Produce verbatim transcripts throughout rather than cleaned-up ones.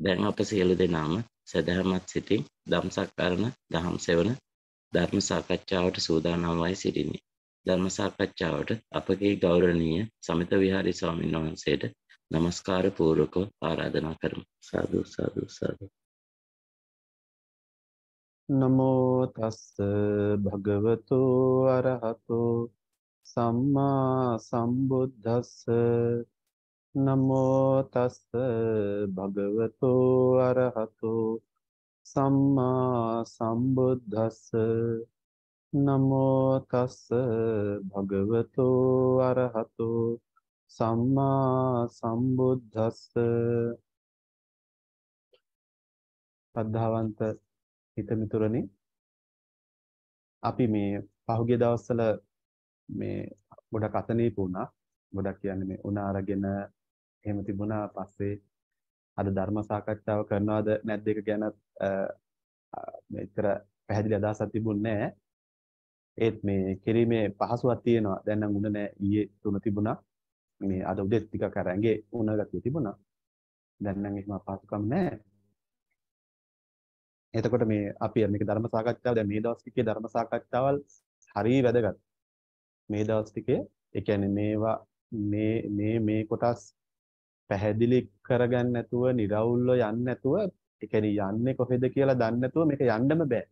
දැන් අප සියලු දෙනාම සදහමත් සිටින් ධම්සක්කරණ දහම් සෙවන ධර්ම සාකච්ඡාවට සූදානම් වයි සිටින්නේ. ධර්ම සාකච්ඡාවට අපගේ ගෞරවනීය සමිත විහාරී ස්වාමීන් වහන්සේට নমස්කාර පූර්වකව ආරාධනා කරමු. සාදු සාදු සාදු. නමෝ තස්ස භගවතු අරහතෝ සම්මා සම්බුද්දස්ස නමෝ තස්ස භගවතු අරහතෝ සම්මා සම්බුද්දස්ස නමෝ තස්ස භගවතු අරහතෝ සම්මා සම්බුද්දස්ස. ශ්‍රද්ධාවන්ත හිතමිතුරනි, අපි මේ පහුගිය දවස්වල මේ ගොඩක් අසනීප වුණා. ගොඩක් කියන්නේ මේ උණ අරගෙන එහෙම තිබුණා. පස්සේ අද ධර්ම සාකච්ඡාව කරනවද නැද්ද එක ගැන මෙච්චර පැහැදිලි අදහසක් තිබුණේ නැහැ. ඒත් මේ කිරීමේ පහසුවක් තියෙනවා. දැන් නම් උණ නැහැ. ඊයේ තුන තිබුණා. මේ අද උදේ ටිකක් අර ඇඟේ උණ ගතිය තිබුණා. දැන් නම් එහෙම අපහසුකම් නැහැ. එතකොට මේ අපි මේක ධර්ම සාකච්ඡාව දැන් මේ දවස් ටිකේ ධර්ම සාකච්ඡාවල් හරිය වැදගත්. මේ දවස් ටිකේ ඒ කියන්නේ මේවා මේ මේ මේ කොටස් පැහැදිලි කරගන්න නැතුව නිරවුල්ව යන්නේ නැතුව ඒ කියන්නේ යන්නේ කොහෙද කියලා දන්නේ නැතුව මේක යන්නම බෑ.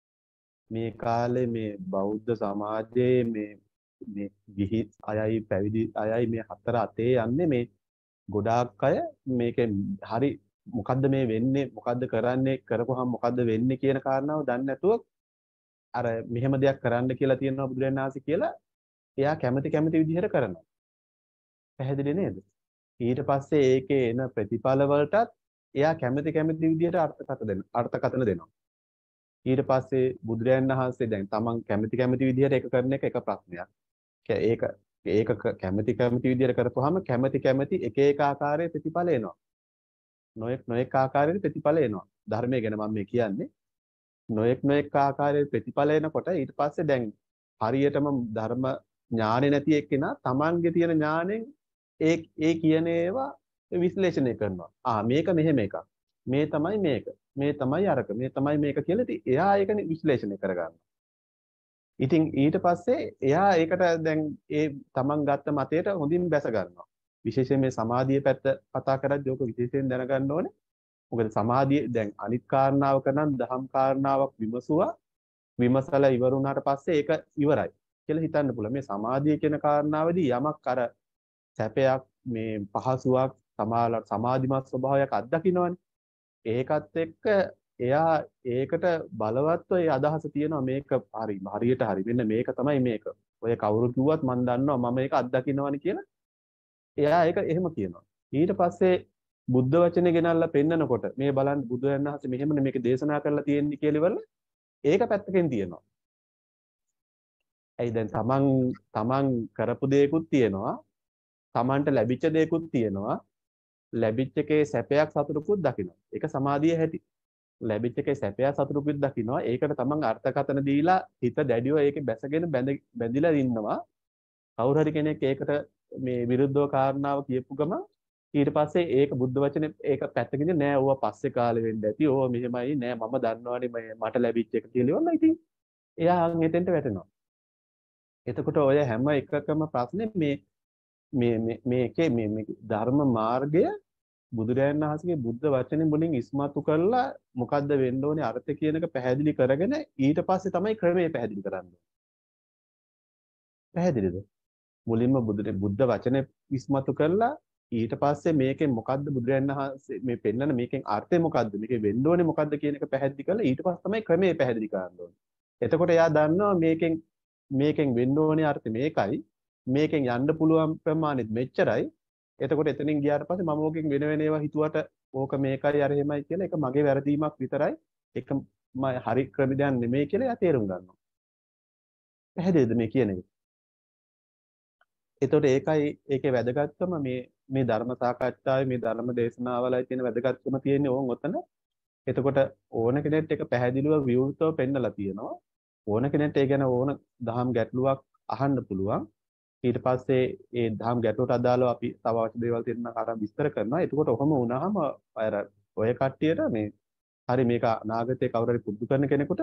මේ කාලේ මේ බෞද්ධ සමාජයේ මේ මේ ගිහි අයයි පැවිදි අයයි මේ හතර අතේ යන්නේ මේ ගොඩාක් අය මේකෙන් හරි මොකද්ද මේ වෙන්නේ මොකද්ද කරන්නේ කරපුවාම මොකද්ද වෙන්නේ කියන කාරණාව දන්නේ නැතුව අර මෙහෙම දෙයක් කරන්න කියලා තියෙනවා බුදුරජාණන් වහන්සේ කියලා එයා කැමති කැමති විදිහට කරනවා. පැහැදිලි නේද? ඊට පස්සේ ඒකේ එන ප්‍රතිඵල වලටත් එයා කැමති කැමති විදිහට අර්ථකථන දෙනවා. අර්ථකථන දෙනවා. ඊට පස්සේ බුදුරජාණන් වහන්සේ දැන් තමන් කැමති කැමති විදිහට ඒක කරන එක එක ප්‍රශ්නයක්. ඒක ඒක කැමති කැමති විදිහට කරපුවාම කැමති කැමති එක එක ආකාරයේ ප්‍රතිඵල එනවා. නොඑක් නොඑක් ආකාරයේ ප්‍රතිඵල එනවා. ධර්මයේ ගැන මම මේ කියන්නේ. නොඑක් නොඑක් ආකාරයේ ප්‍රතිඵල එනකොට ඊට පස්සේ දැන් හරියටම ධර්ම ඥානෙ නැති එක්කෙනා තමන්ගේ තියෙන ඥාණයෙන් ඒ ඒ කියන ඒවා විශ්ලේෂණය කරනවා. ආ මේක මෙහෙම එකක්. මේ තමයි මේක. මේ තමයි අරක. මේ තමයි මේක කියලා ඉතින් එයා ඒක විශ්ලේෂණය කරගන්නවා. ඉතින් ඊට පස්සේ එයා ඒකට දැන් ඒ තමන් ගත්ත මතයට හොඳින් බැස ගන්නවා. විශේෂයෙන් මේ සමාධිය පැත්ත කතා කරද්දී ඔක විශේෂයෙන් දැනගන්න ඕනේ. මොකද සමාධිය දැන් අනිත් කාරණාවක නම් දහම් කාරණාවක් විමසුවා විමසලා ඉවර වුණාට පස්සේ ඒක ඉවරයි කියලා හිතන්න පුළුවන්. මේ සමාධිය කියන කාරණාවේදී යමක් අර සැපයක් මේ පහසුවක් සමාල සමාධිමත් ස්වභාවයක් අත්දකින්නවනේ. ඒකත් එක්ක එයා ඒකට බලවත්ව ඒ අදහස තියෙනවා මේක හරි හරියට හරි මෙන්න මේක තමයි මේක. ඔය කවුරු කිව්වත් මම දන්නවා මම මේක අත්දකින්නවනේ කියලා එයා ඒක එහෙම කියනවා. ඊට පස්සේ බුද්ධ වචනේ ගෙනල්ලා පෙන්නකොට මේ බලන්න බුදුරජාණන් වහන්සේ මෙහෙමනේ මේක දේශනා කරලා තියෙන්නේ කියලා ඉවරලා ඒක පැත්තකින් තියෙනවා. ඇයි දැන් තමන් තමන් කරපු දේකුත් තියෙනවා. තමන්ට ලැබිච්ච දේකුත් තියෙනවා. ලැබිච්ච එකේ සැපයක් සතුටකුත් දකිනවා. ඒක සමාධිය හැටි. ලැබිච්ච එකේ සැපයක් සතුටකුත් දකිනවා. ඒකට තමන් අර්ථකථන දීලා හිත දැඩිව ඒකේ බැසගෙන බැඳිලා ඉන්නවා. කවුරු හරි කෙනෙක් ඒකට මේ විරුද්ධව කාරණාව කියපු ගම ඊට පස්සේ ඒක බුද්ධ වචනේ ඒක පැත්තකින් නෑ ඕවා පස්සේ කාලෙ වෙන්න ඇති ඕවා මෙහෙමයි නෑ මම දන්නවනේ මට ලැබිච්ච එක කියලා ඉවරලා ඉතින් එයා හෙතෙන්ට වැටෙනවා. එතකොට ඔය හැම එකකම ප්‍රශ්නේ මේ මේ මේකේ මේ මේ ධර්ම මාර්ගය බුදුරජාණන් වහන්සේගේ බුද්ධ වචනේ මුලින් ඉස්මතු කරලා මොකද්ද වෙන්න ඕනේ අර්ථය කියන එක පැහැදිලි කරගෙන ඊට පස්සේ තමයි ක්‍රමය පැහැදිලි කරන්නේ. පැහැදිලිද? මුලින්ම බුද්ධ වචනේ ඉස්මතු කරලා ඊට පස්සේ මේකෙන් මොකද්ද බුදුරජාණන් වහන්සේ මේ පෙන්නන මේකෙන් අර්ථය මොකද්ද මේකේ වෙන්න ඕනේ මොකද්ද කියන එක පැහැදිලි කරලා ඊට පස්සේ තමයි ක්‍රමය පැහැදිලි කරන්න ඕනේ. එතකොට එයා දන්නවා මේකෙන් මේකෙන් වෙන්න ඕනේ අර්ථය මේකයි මේකෙන් යන්න පුළුවන් ප්‍රමාණෙත් මෙච්චරයි. එතකොට එතනින් ගියාට පස්සේ මම ඕකෙන් වෙන වෙන ඒවා හිතුවට ඕක මේකයි අර එහෙමයි කියලා ඒක මගේ වැරදීමක් විතරයි. ඒක මම හරි ක්‍රමයක් නෙමෙයි කියලා එයා තේරුම් ගන්නවා. පැහැදිලිද මේ කියන එක? එතකොට ඒකයි ඒකේ වැදගත්කම මේ මේ ධර්ම සාකච්ඡාවේ මේ ධර්ම දේශනාවලයි තියෙන වැදගත්කම තියෙන්නේ ඕන් ඔතන. එතකොට ඕන කෙනෙක්ට ඒක පැහැදිලිව විවෘතව පෙන්නලා තියෙනවා. ඕන කෙනෙක්ට ඒ ගැන ඕන දහම් ගැටලුවක් අහන්න පුළුවන්. ඊට පස්සේ ඒ දහම් ගැටලුවට අදාළව අපි තව අවශ්‍ය දේවල් තියෙනවා අරන් විස්තර කරනවා. එතකොට ඔහොම වුණාම අර ඔය කට්ටියට මේ හරි මේක අනාගතේ කවුරු හරි පුරුදු කරන කෙනෙකුට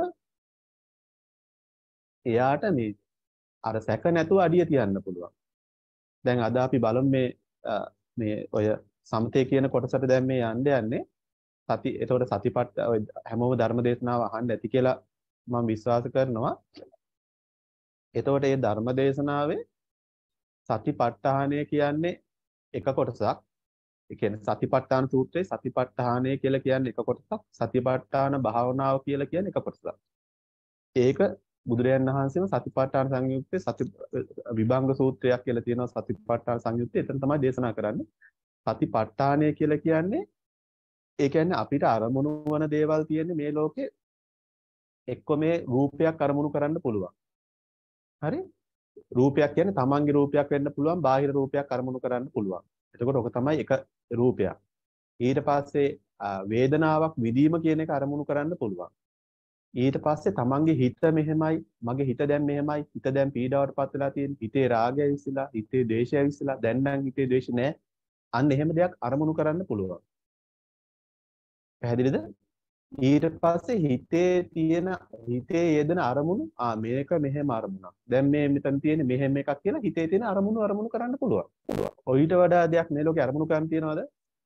එයාට මේ අර සැක නැතුව අඩිය තියන්න පුළුවන්. දැන් අද අපි බලමු මේ මේ ඔය සමතේ කියන කොටසට දැන් මේ යන්න යන්නේ සති. එතකොට සතිපට්ඨ ඔය හැමෝම ධර්ම දේශනාව අහන්න ඇති කියලා මම විශ්වාස කරනවා. එතකොට මේ ධර්ම දේශනාවේ සතිපට්ඨානය කියන්නේ එක කොටසක්. ඒ කියන්නේ සතිපට්ඨාන සූත්‍රයේ සතිපට්ඨානය කියලා කියන්නේ එක කොටසක්. සතිපට්ඨාන භාවනාව කියලා කියන්නේ එක කොටසක්. ඒක බුදුරජාණන් වහන්සේම සතිපට්ඨාන සංයුත්තේ සති විභංග සූත්‍රයක් කියලා තියෙනවා. සතිපට්ඨාන සංයුත්තේ එතන තමයි දේශනා කරන්නේ. සතිපට්ඨානය කියලා කියන්නේ ඒ කියන්නේ අපිට අරමුණු වන දේවල් තියෙන්නේ මේ ලෝකේ එක්ක මේ රූපයක් අරමුණු කරන්න පුළුවන්. හරි? රූපයක් කියන්නේ තමන්ගේ රූපයක් වෙන්න පුළුවන්, බාහිර රූපයක් අරමුණු කරන්න පුළුවන්. එතකොට ඔක තමයි එක රූපයක්. ඊට පස්සේ වේදනාවක් විඳීම කියන එක අරමුණු කරන්න පුළුවන්. ඊට පස්සේ තමන්ගේ හිත මෙහෙමයි, මගේ හිත දැන් මෙහෙමයි, හිත දැන් පීඩාවටපත් වෙලා තියෙන, හිතේ රාගය විසිලා, හිතේ ද්වේෂය විසිලා, දැන් නම් හිතේ ද්වේෂ නැහැ. අන්න එහෙම දෙයක් අරමුණු කරන්න පුළුවන්. පැහැදිලිද? ඊට පස්සේ හිතේ තියෙන හිතේ යෙදෙන අරමුණු ආ මේක මෙහෙම අරමුණක්. දැන් මේ මෙතන තියෙන මෙහෙම එකක් කියලා හිතේ තියෙන අරමුණු අරමුණු කරන්න පුළුවන්. ඔයිට වඩා දෙයක් මේ ලෝකේ අරමුණු කරන්න තියනවද?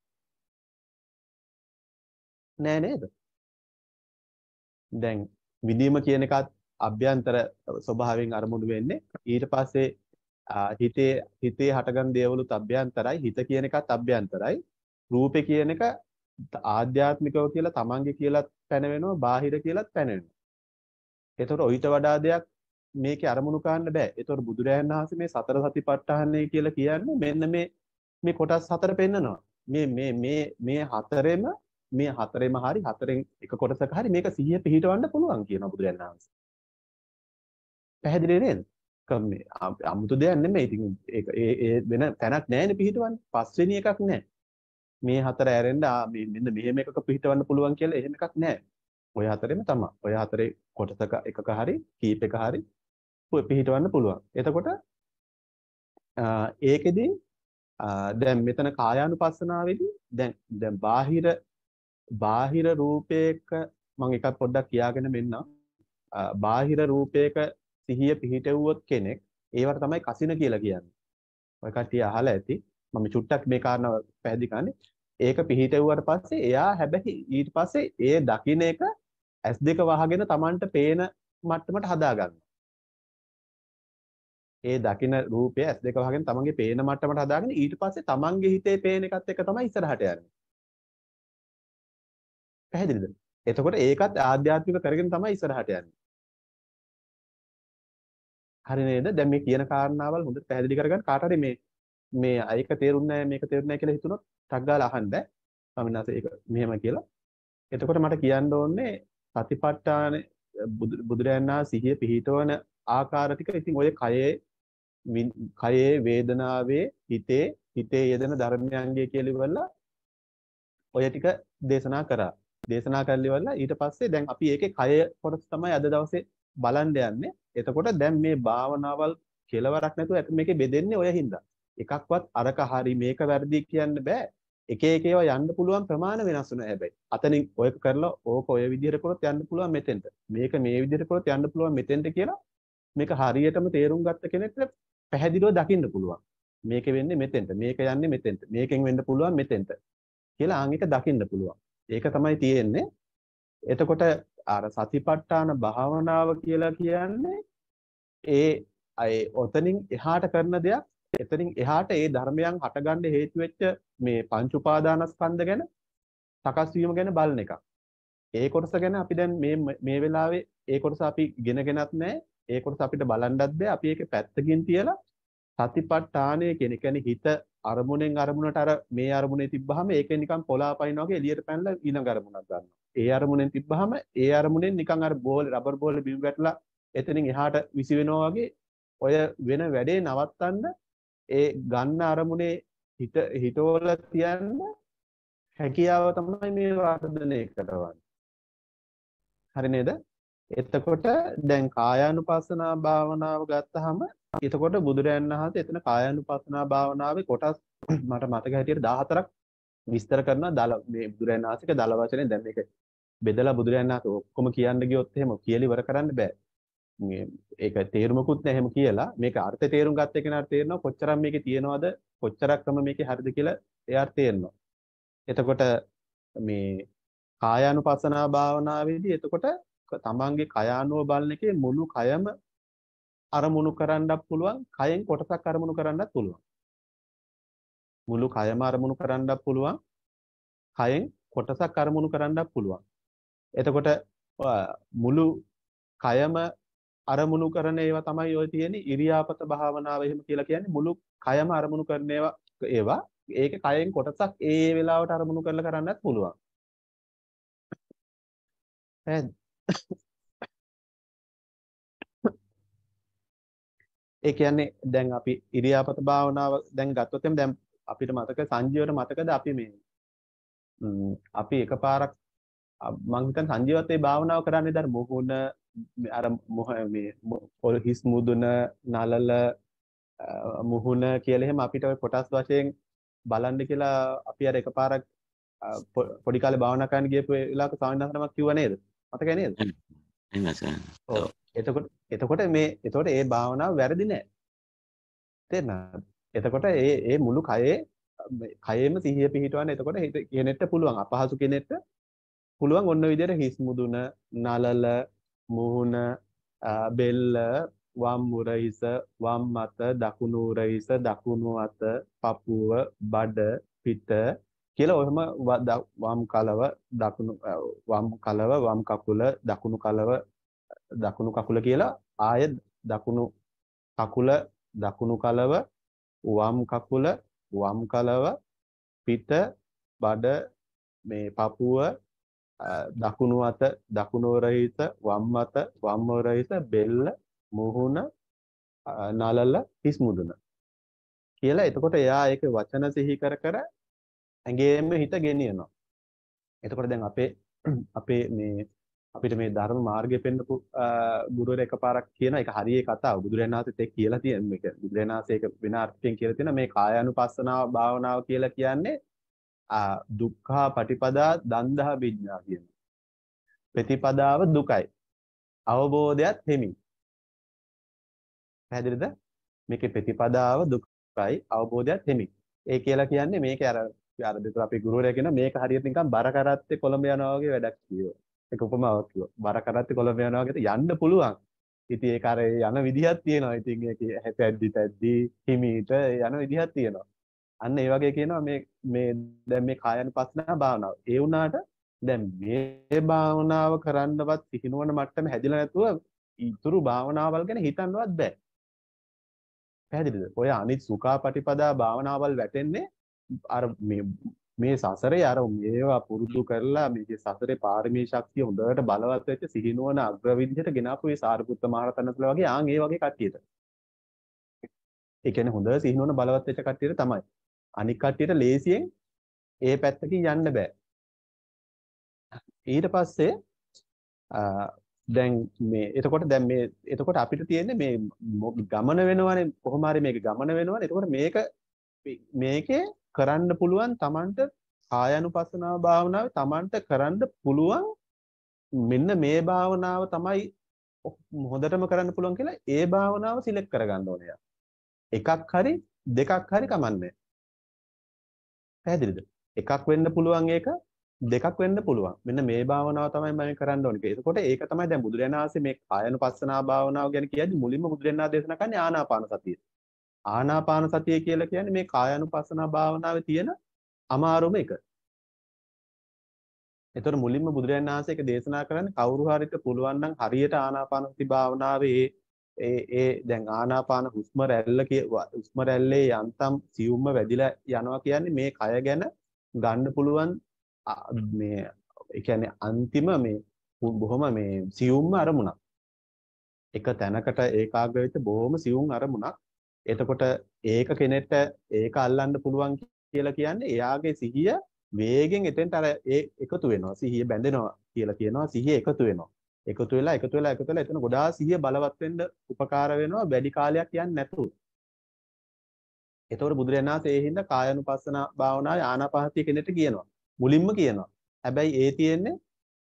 නෑ නේද? දැන් විදීම කියන එකත් අභ්‍යන්තර ස්වභාවයෙන් අරමුණු වෙන්නේ. ඊට පස්සේ හිතේ හිතේ හටගන්න දේවලුත් අභ්‍යන්තරයි. හිත කියන එකත් අභ්‍යන්තරයි. රූපේ කියන එක ආධ්‍යාත්මිකව කියලා තමන්ගේ කියලාත් පැනවෙනවා, බාහිර කියලාත් පැනවෙනවා. ඒතකොට ඔయిత වඩා දෙයක් මේකේ අරමුණු ගන්න බෑ. ඒතකොට බුදුරයන් වහන්සේ මේ සතර සතිපට්ඨානය කියලා කියන්නේ මෙන්න මේ මේ කොටස් හතර පෙන්නනවා. මේ මේ මේ මේ හතරෙම මේ හතරෙම හරි හතරෙන් එක කොටසක හරි මේක සිහිය පිහිටවන්න පුළුවන් කියනවා බුදුරයන් වහන්සේ. පැහැදිලි නේද? කම්මේ අමුතු දෙයක් නෙමෙයි. ඉතින් ඒක ඒ වෙන තැනක් නැහැනේ පිහිටවන්නේ. පස්වෙනි එකක් නැහැ. මේ හතර ඇරෙන්න මේ මෙන්න මෙහෙම එකක පිහිටවන්න පුළුවන් කියලා එහෙම එකක් නැහැ. ඔය හතරෙම තමයි. ඔය හතරේ කොටසක එකක හරි කීපයක හරි පිහිටවන්න පුළුවන්. එතකොට ඒකෙදි දැන් මෙතන කායානුපස්සනාවේදී දැන් දැන් බාහිර බාහිර රූපයක මම එකක් පොඩ්ඩක් කියාගෙන මෙන්නම්. බාහිර රූපයක සිහිය පිහිටවුවොත් කෙනෙක් ඒවට තමයි කසින කියලා කියන්නේ. ඔය කට්ටිය අහලා ඇති. මම චුට්ටක් මේ කාරණාව පැහැදිලි කරන්නේ. ඒක පිහිටෙව්වට පස්සේ එයා හැබැයි ඊට පස්සේ ඒ දකින්න එක ඇස් දෙක වහගෙන Tamanට පේන මට්ටමට හදා ගන්නවා. ඒ දකින්න රූපය ඇස් දෙක වහගෙන Tamanගේ පේන මට්ටමට හදාගෙන ඊට පස්සේ Tamanගේ හිතේ පේන එකත් එක තමයි ඉස්සරහට යන්නේ. පැහැදිලිද? එතකොට ඒකත් ආධ්‍යාත්මික කරගෙන තමයි ඉස්සරහට යන්නේ. හරි නේද? දැන් මේ කියන කාරණාවල් හොඳට පැහැදිලි කරගන්න කාට හරි මේ මේ අයක තේරුන්නේ නැහැ මේක තේරුන්නේ නැහැ කියලා හිතුනොත් ටක් ගාලා අහන්න බෑ. ස්වාමීන් වහන්සේ ඒක මෙහෙම කියලා. එතකොට මට කියන්න ඕනේ සතිපට්ඨාන බුදුරයන්නා සිහිය පිහිටවන ආකාර ටික. ඉතින් ඔය කයේ කයේ වේදනාවේ හිතේ හිතේ යෙදෙන ධර්මයන්ගේ කියලා ඉවරලා ඔය ටික දේශනා කරා. දේශනා කරලා ඉවරලා ඊට පස්සේ දැන් අපි ඒකේ කය කොටස තමයි අද දවසේ බලන්න යන්නේ. එතකොට දැන් මේ භාවනාවල් කෙලවරක් නැතුව මේකේ බෙදෙන්නේ ඔය හින්දා. එකක්වත් අරක හරි මේක වැරදි කියන්න බෑ. එක එක ඒවා යන්න පුළුවන් ප්‍රමාණ වෙනස් වෙනවා හැබැයි. අතනින් ඔය කරලා ඕක ඔය විදිහට කරොත් යන්න පුළුවන් මෙතෙන්ට. මේක මේ විදිහට කරොත් යන්න පුළුවන් මෙතෙන්ට කියලා මේක හරියටම තේරුම් ගත්ත කෙනෙක්ට පැහැදිලිව දකින්න පුළුවන්. මේක වෙන්නේ මෙතෙන්ට. මේක යන්නේ මෙතෙන්ට. මේකෙන් වෙන්න පුළුවන් මෙතෙන්ට. කියලා ආන් එක දකින්න පුළුවන්. ඒක තමයි තියෙන්නේ. එතකොට අර සතිපට්ඨාන භාවනාව කියලා කියන්නේ ඒ අය ඔතනින් එහාට කරන දෙයක්. එතනින් එහාට ඒ ධර්මයන් හටගන්න හේතු වෙච්ච මේ පංච උපාදානස්කන්ධ ගැන සකස් වීම ගැන බලන එක. ඒ කොටස ගැන අපි දැන් මේ මේ වෙලාවේ ඒ කොටස අපි ඉගෙනගෙනත් නැහැ. ඒ කොටස අපිට බලන්නත් බෑ. අපි ඒක පැත්තකින් තියලා සතිපට්ඨානය කියන කියන්නේ හිත අරමුණෙන් අරමුණට අර මේ අරමුණේ තිබ්බහම ඒකෙන් නිකන් පොළාපයින් වගේ එළියට පැනලා ඊළඟ අරමුණක් ගන්නවා. ඒ අරමුණෙන් තිබ්බහම ඒ අරමුණෙන් නිකන් අර බෝල් රබර් බෝලේ බිම වැටලා එතනින් එහාට විසි වෙනවා වගේ ඔය වෙන වැඩේ නවත්තන්න ඒ ගන්න අරමුණේ හිත හිතවල තියන්න හැකියාව තමයි මේ වර්ධනය කරවන්නේ. හරි නේද? එතකොට දැන් කායානුපස්සනා භාවනාව ගත්තාම එතකොට බුදුරයන් වහන්සේ එතන කායානුපස්සනා භාවනාවේ කොටස් මට මතක හැටියට දාහතරක් විස්තර කරනවා දල මේ බුදුරජාණන් වහන්සේගේ දල වචනේ දැන් මේක බෙදලා බුදුරජාණන් වහන්සේ ඔක්කොම කියන්න ගියොත් එහෙම කියලා ඉවර කරන්න බෑ. මේ ඒක තේරුමකුත් නැහැ එහෙම කියලා මේක අර්ථය තේරුම් ගත්ත කෙනාට තේරෙනවා කොච්චරක් මේකේ තියනවද කොච්චරක් ක්‍රම මේකේ හරිද කියලා එයාට තේරෙනවා. එතකොට මේ කායානුපස්සනා භාවනාවේදී එතකොට තමන්ගේ කයානුව බලන එකේ මුළු කයම අරමුණු කරන්නත් පුළුවන් කයෙන් කොටසක් අරමුණු කරන්නත් පුළුවන්. මුළු කයම අරමුණු කරන්නත් පුළුවන් කයෙන් කොටසක් අරමුණු කරන්නත් පුළුවන්. එතකොට මුළු කයම අරමුණු කරන ඒවා තමයි ඔය තියෙන්නේ ඉරියාපත භාවනාව එහෙම කියලා කියන්නේ මුළු කයම අරමුණු කරන ඒවා ඒවා ඒක කයෙන් කොටසක් ඒ වෙලාවට අරමුණු කරලා කරන්නත් පුළුවන්. ඒ කියන්නේ දැන් අපි ඉරියාපත භාවනාව දැන් ගත්තොත් එම් දැන් අපිට මතක සංජීවට මතකද අපි මේ අපි එකපාරක් මං හිතන්නේ සංජීවත් ඒ භාවනාව කරන්නේ දැන් මොහොන අර මොහ මේ හිස් මුදුන නලල මුහුණ කියලා එහෙම අපිට ඔය කොටස් වශයෙන් බලන්න කියලා අපි අර එකපාරක් පොඩි කාලේ භාවනා කරන්න ගියපු වෙලාවක ස්වාමීන් වහන්සේනමක් කිව්වා නේද? මතකයි නේද? ඔව්. එතකොට එතකොට මේ එතකොට ඒ භාවනාව වැරදි නෑ. තේරෙනවද? එතකොට ඒ ඒ මුළු කයේ කයෙම සිහිය පිහිටවන්න එතකොට කෙනෙක්ට පුළුවන් අපහසු කෙනෙක්ට පුළුවන් ඔන්න ඔය විදිහට හිස් මුදුන නලල මුහුණ බෙල්ල වම් උරහිස වම් අත දකුණු උරහිස දකුණු අත පපුව බඩ පිට කියලා ඔහම වම් කලව දකුණු වම් කලව වම් කකුල දකුණු කලව දකුණු කකුල කියලා ආය දකුණු කකුල දකුණු කලව වම් කකුල වම් කලව පිට බඩ මේ පපුව දකුණු අත දකුණු උරහිස වම් අත වම් උරහිස බෙල්ල මුහුණ නලල හිස් මුදුන කියලා එතකොට එයා ඒක වචන සිහි කර කර ඇඟේම හිත ගෙනියනවා. එතකොට දැන් අපේ අපේ මේ අපිට මේ ධර්ම මාර්ගය පෙන්නපු ගුරුවරයා එකපාරක් කියන එක හරියේ කතාව බුදුරජාණන් වහන්සේත් ඒක කියලා තියෙන මේක බුදුරජාණන් වහන්සේ ඒක වෙන අර්ථයෙන් කියලා තියෙන මේ කායානුපස්සනාව භාවනාව කියලා කියන්නේ දුක්ඛ පටිපදා දන්දහ විඥා කියන ප්‍රතිපදාව දුකයි අවබෝධයත් හිමි. පැහැදිලිද? මේකේ ප්‍රතිපදාව දුකයි අවබෝධයත් හිමි. ඒ කියලා කියන්නේ මේක අර අර දෙතර අපේ ගුරුවරයා කියන මේක හරියට නිකන් බර කරත්තේ කොළඹ යනවා වගේ වැඩක් කියනවා. ඒක උපමාවක් කිව්වා. බර කරත්තේ කොළඹ යනවා වගේ යන්න පුළුවන්. ඉතින් ඒක අර යන විදිහක් තියෙනවා. ඉතින් ඒක හැපැද්දි පැද්දි හිමීට යන විදිහක් තියෙනවා. අන්න ඒ වගේ කියනවා මේ මේ දැන් මේ කායानुපස්සනා භාවනාව. ඒ වුණාට දැන් මේ භාවනාව කරන්නවත් සිහිනුවන මට්ටම හැදිලා නැතුව ඊතුරු භාවනාවල් ගැන හිතන්නවත් බෑ. පැහැදිලිද? ඔය අනිත් සුඛාපටිපදා භාවනාවල් වැටෙන්නේ අර මේ මේ සසරේ අර මේවා පුරුදු කරලා මේකේ සසරේ පාරමී ශක්තිය හොඳට බලවත් වෙච්ච සිහිනුවන අග්‍ර විදිහට ගෙනාපු මේ සාරිපුත්ත මහරහතන්තුලා වගේ ආන් ඒ වගේ කට්ටියට. ඒ කියන්නේ හොඳ සිහිනුවන බලවත් වෙච්ච කට්ටියට තමයි. අනික් කට්ටියට ලේසියෙන් ඒ පැත්තකින් යන්න බෑ. ඊට පස්සේ දැන් මේ එතකොට දැන් මේ එතකොට අපිට තියෙන්නේ මේ ගමන වෙනවනේ කොහොම හරි මේක ගමන වෙනවනේ. එතකොට මේක මේකේ කරන්න පුළුවන් Tamanට කායानुපස්සනාව භාවනාවේ Tamanට කරන්න පුළුවන් මෙන්න මේ භාවනාව තමයි හොඳටම කරන්න පුළුවන් කියලා ඒ භාවනාව සිලෙක්ට් කරගන්න ඕනේ. එකක් හරි දෙකක් හරි කමන්නේ. පැහැදිලිද? එකක් වෙන්න පුළුවන් ඒක දෙකක් වෙන්න පුළුවන්. මෙන්න මේ භාවනාව තමයි මම කරන්න ඕනේ. එතකොට ඒක තමයි දැන් බුදුරජාණන් වහන්සේ මේ කායानुපස්සනා භාවනාව ගැන කියද්දි මුලින්ම බුදුරජාණන් වහන්සේ දේශනා කරන්නේ ආනාපාන සතිය. ආනාපාන සතිය කියලා කියන්නේ මේ කායानुපස්සනා භාවනාවේ තියෙන අමාරුම එක. එතකොට මුලින්ම බුදුරජාණන් වහන්සේ ඒක දේශනා කරන්නේ කවුරු හරිට පුළුවන් නම් හරියට ආනාපාන සති භාවනාවේ ඒ ඒ දැන් ආනාපාන හුස්ම රැල්ල හුස්ම රැල්ලේ යන්තම් සියුම්ම වැඩිලා යනවා කියන්නේ මේ කය ගැන ගන්න පුළුවන් මේ ඒ කියන්නේ අන්තිම මේ බොහොම මේ සියුම්ම අරමුණක්. එක තැනකට ඒකාග්‍ර වෙච්ච බොහොම සියුම් අරමුණක්. එතකොට ඒක කෙනෙක්ට ඒක අල්ලන්න පුළුවන් කියලා කියන්නේ එයාගේ සිහිය වේගෙන් එතෙන්ට අර ඒ එකතු වෙනවා. සිහිය බැඳෙනවා කියලා කියනවා. සිහිය එකතු වෙනවා. එකතු වෙලා එකතු වෙලා එකතු වෙලා එතන ගොඩාක් සිහිය බලවත් වෙන්න උපකාර වෙනවා වැඩි කාලයක් යන්නේ නැතුව. එතකොට බුදුරජාණන් වහන්සේ ඒ හින්දා කායानुපස්සන භාවනාවේ ආනාපානසතිය කෙනෙක්ට කියනවා. මුලින්ම කියනවා. හැබැයි ඒ තියෙන්නේ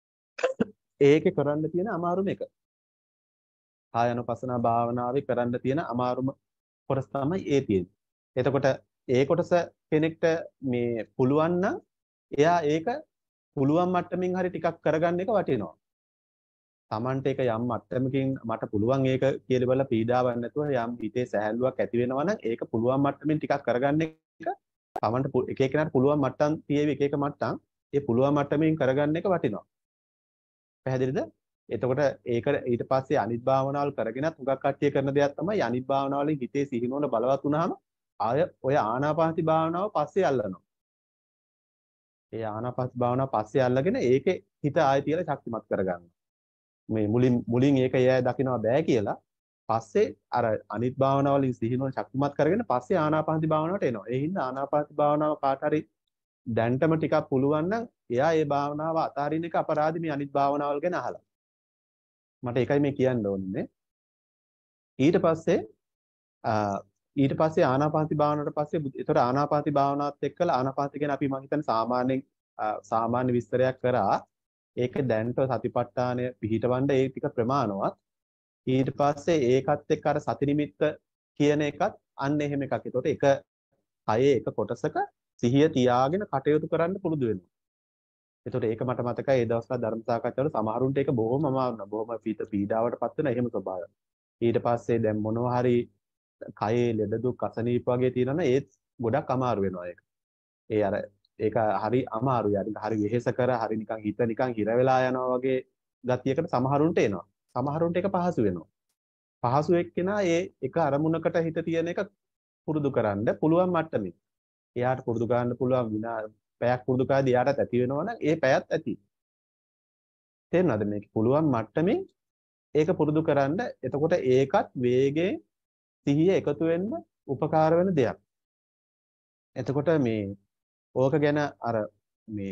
ඒකේ කරන්න තියෙන අමාරුම එක. කායानुපස්සන භාවනාවේ කරන්න තියෙන අමාරුම කොටස තමයි ඒ තියෙන්නේ. එතකොට ඒ කොටස කෙනෙක්ට මේ පුළුවන් නම් එයා ඒක පුළුවන් මට්ටමින් හරි ටිකක් කරගන්න එක වටිනවා. Tamante එක යම් මට්ටමකින් මට පුළුවන් ඒක කියලා බලලා පීඩාවක් නැතුව යම් හිතේ සැහැල්ලුවක් ඇති වෙනවා නම් ඒක පුළුවන් මට්ටමින් ටිකක් කරගන්න එක Tamante එක එකනට පුළුවන් මට්ටම් තියෙවි එක එක මට්ටම් ඒ පුළුවන් මට්ටමින් කරගන්න එක වටිනවා. පැහැදිලිද? එතකොට ඒක ඊට පස්සේ අනිත් භාවනාවල් කරගෙනත් හුඟක් කට්ටිය කරන දෙයක් තමයි අනිත් භාවනාවලින් හිතේ සිහිනුවන බලවත් වුණාම ආය ඔය ආනාපානසති භාවනාව පස්සේ අල්ලනවා. ඒ ආනාපානසති භාවනාව පස්සේ අල්ලගෙන ඒකේ හිත ආය තියලා ශක්තිමත් කරගන්නවා. මේ මුලින් මුලින් ඒක එයා දකිනවා බෑ කියලා පස්සේ අර අනිත් භාවනාවලින් සිහිනුවන ශක්තිමත් කරගෙන පස්සේ ආනාපානසති භාවනාවට එනවා. ඒ හින්දා ආනාපානසති භාවනාව කාට හරි දැන්ටම ටිකක් පුළුවන් නම් එයා ඒ භාවනාව අතාරින්න එක අපරාධි මේ අනිත් භාවනාවල් ගැන අහලා. මට ඒකයි මේ කියන්න ඕනේ. ඊට පස්සේ ඊට පස්සේ ආනාපානසති භාවනාවට පස්සේ ඒතර ආනාපානසති භාවනාවත් එක්කලා ආනාපානසති ගැන අපි මම හිතන්නේ සාමාන්‍යයෙන් සාමාන්‍ය විස්තරයක් කරා. ඒක දැන්ට සතිපට්ඨානය පිහිටවන්න ඒ ටික ප්‍රමාණවත්. ඊට පස්සේ ඒකත් එක්ක අර සති නිමිත්ත කියන එකත් අන්න එහෙම එකක්. ඒතකොට එක කයේ එක කොටසක සිහිය තියාගෙන කටයුතු කරන්න පුරුදු වෙනවා. ඒතකොට ඒක මට මතකයි ඒ දවස්වල ධර්ම සාකච්ඡාවල සමහරුන්ට ඒක බොහොම අමාරුයි. බොහොම පීත පීඩාවටපත් වෙන එහෙම ස්වභාවයක්. ඊට පස්සේ දැන් මොනවා හරි කයේ ලෙඩ දුක් අසනීප වගේ තියෙනවා නම් ඒත් ගොඩක් අමාරු වෙනවා ඒක. ඒ අර ඒක හරි අමාරුයි. අර හරි වෙහෙස කර හරි නිකන් හිත නිකන් හිර වෙලා යනවා වගේ ගතියකට සමහරුන්ට එනවා. සමහරුන්ට ඒක පහසු වෙනවා. පහසු එක්කෙනා ඒ එක අරමුණකට හිත තියෙන එක පුරුදු කරන්න පුළුවන් මට්ටමේ. එයාට පුරුදු කරන්න පුළුවන් විනා පැයක් පුරුදු කරද්දී එයාටත් ඇති වෙනවා නම් ඒ පැයත් ඇති. තේරෙනවද මේක පුළුවන් මට්ටමේ ඒක පුරුදු කරන්න. එතකොට ඒකත් වේගයෙන් සිහිය එකතු වෙන්න උපකාර වෙන දෙයක්. එතකොට මේ ඕක ගැන අර මේ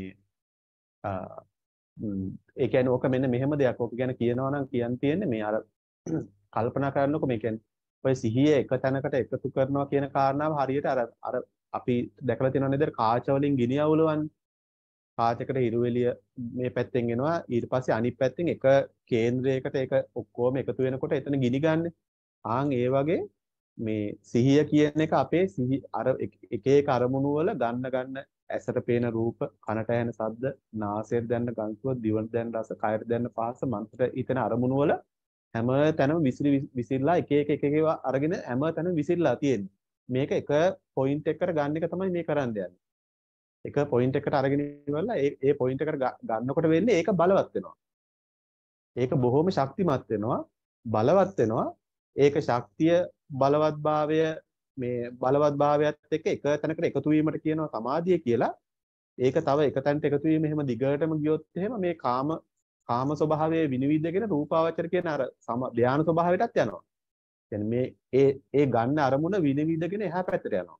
ඒ කියන්නේ ඕක මෙන්න මෙහෙම දෙයක්. ඕක ගැන කියනවා නම් කියන්න තියෙන්නේ මේ අර කල්පනා කරනකො මේ කියන්නේ ඔය සිහිය එක තැනකට එකතු කරනවා කියන කාරණාව හරියට අර අර අපි දැකලා තියෙනව නේද කාච වලින් ගිනි අවුලවන්නේ. කාචයකට හිරු එළිය මේ පැත්තෙන් එනවා ඊට පස්සේ අනිත් පැත්තෙන් එක කේන්ද්‍රයකට ඒක ඔක්කොම එකතු වෙනකොට එතන ගිනි ගන්න. ආන් ඒ වගේ මේ සිහිය කියන එක අපේ සිහි අර එක එක අරමුණු වල ගන්න ගන්න ඇසට පේන රූප, කනට ඇහෙන ශබ්ද, නාසයට දැනෙන ගඳ සුවඳ, දිවට දැනෙන රස, කයට දැනෙන පහස, මනසට හිතෙන අරමුණු වල හැම තැනම විසිරි විසිරලා එක එක එක එක ඒවා අරගෙන හැම තැනම විසිරලා තියෙන්නේ. මේක එක පොයින්ට් එකකට ගන්න එක තමයි මේ කරන්න යන්නේ. එක පොයින්ට් එකකට අරගෙන ඉවරලා ඒ ඒ පොයින්ට් එකට ගන්නකොට වෙන්නේ ඒක බලවත් වෙනවා. ඒක බොහොම ශක්තිමත් වෙනවා, බලවත් වෙනවා. ඒක ශක්තිය බලවත්භාවය මේ බලවත්භාවයත් එක්ක එක තැනකට එකතු වීමට කියනවා සමාධිය කියලා. ඒක තව එක තැනට එකතු වීම එහෙම දිගටම ගියොත් එහෙම මේ කාම කාම ස්වභාවයේ විනිවිදගෙන රූපාවචර කියන අර ධානය ස්වභාවයටත් යනවා. කියන්නේ මේ ඒ ඒ ගන්න අරමුණ විනිවිදගෙන එහා පැත්තට යනවා.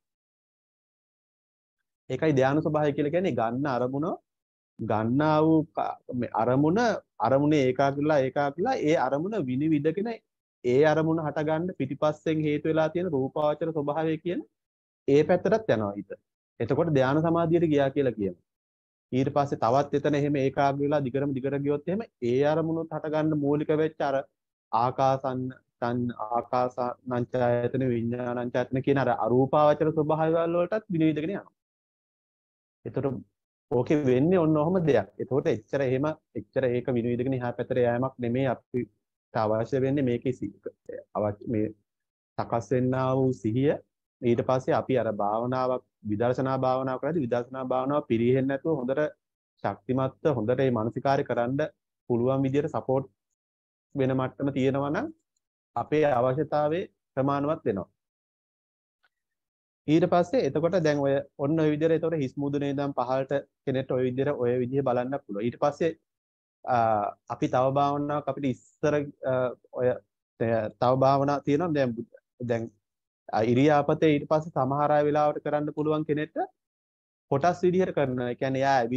ඒකයි ධානය ස්වභාවය කියලා කියන්නේ ගන්න අරමුණ ගන්නා වූ අරමුණ අරමුණේ ඒකාග්‍රලා ඒකාග්‍රලා ඒ අරමුණ විනිවිදගෙන ඒ අරමුණ හටගන්න පිටිපස්සෙන් හේතු වෙලා තියෙන රූපාවචර ස්වභාවය කියන ඒ පැත්තටත් යනවා හිත. එතකොට ධානය සමාධියට ගියා කියලා කියනවා. ඊට පස්සේ තවත් එතන එහෙම ඒකාග්‍ර වෙලා දිගටම දිගට ගියොත් එහෙම ඒ අරමුණුත් හටගන්න මූලික වෙච්ච අර ආකාසන්න තන් ආකාසානංචයතන විඥානංචයතන කියන අර අරූපාවචර ස්වභාවයවල වලටත් විනිවිදගෙන යනවා. එතකොට ඕකේ වෙන්නේ ඔන්න ඔහම දෙයක්. එතකොට එච්චර එහෙම එච්චර ඒක විනිවිදගෙන එහා පැත්තට යෑමක් නෙමෙයි අපිට අවශ්‍ය වෙන්නේ මේකේ අවශ්‍ය මේ සකස් වෙන්නා වූ සිහිය. ඊට පස්සේ අපි අර භාවනාවක් විදර්ශනා භාවනාව කරද්දී විදර්ශනා භාවනාව පිරිහෙන්නේ නැතුව හොඳට ශක්තිමත්ව හොඳට මේ මානසිකාරය කරන්න පුළුවන් විදියට සපෝට් වෙන මට්ටම තියෙනවා නම් අපේ අවශ්‍යතාවයේ ප්‍රමාණවත් වෙනවා. ඊට පස්සේ එතකොට දැන් ඔය ඔන්න ඔය විදියට එතකොට හිස් මුදුනේ ඉඳන් පහළට කෙනෙක්ට ඔය විදියට ඔය විදිය බලන්න පුළුවන්. ඊට පස්සේ අපි තව භාවනාවක් අපිට ඉස්සර ඔය තව භාවනා තියෙනවා දැන් දැන් ඉරියාපතේ ඊට පස්සේ සමහර අය වෙලාවට කරන්න පුළුවන් කෙනෙක්ට කොටස් විදිහට කරනවා. ඒ කියන්නේ යා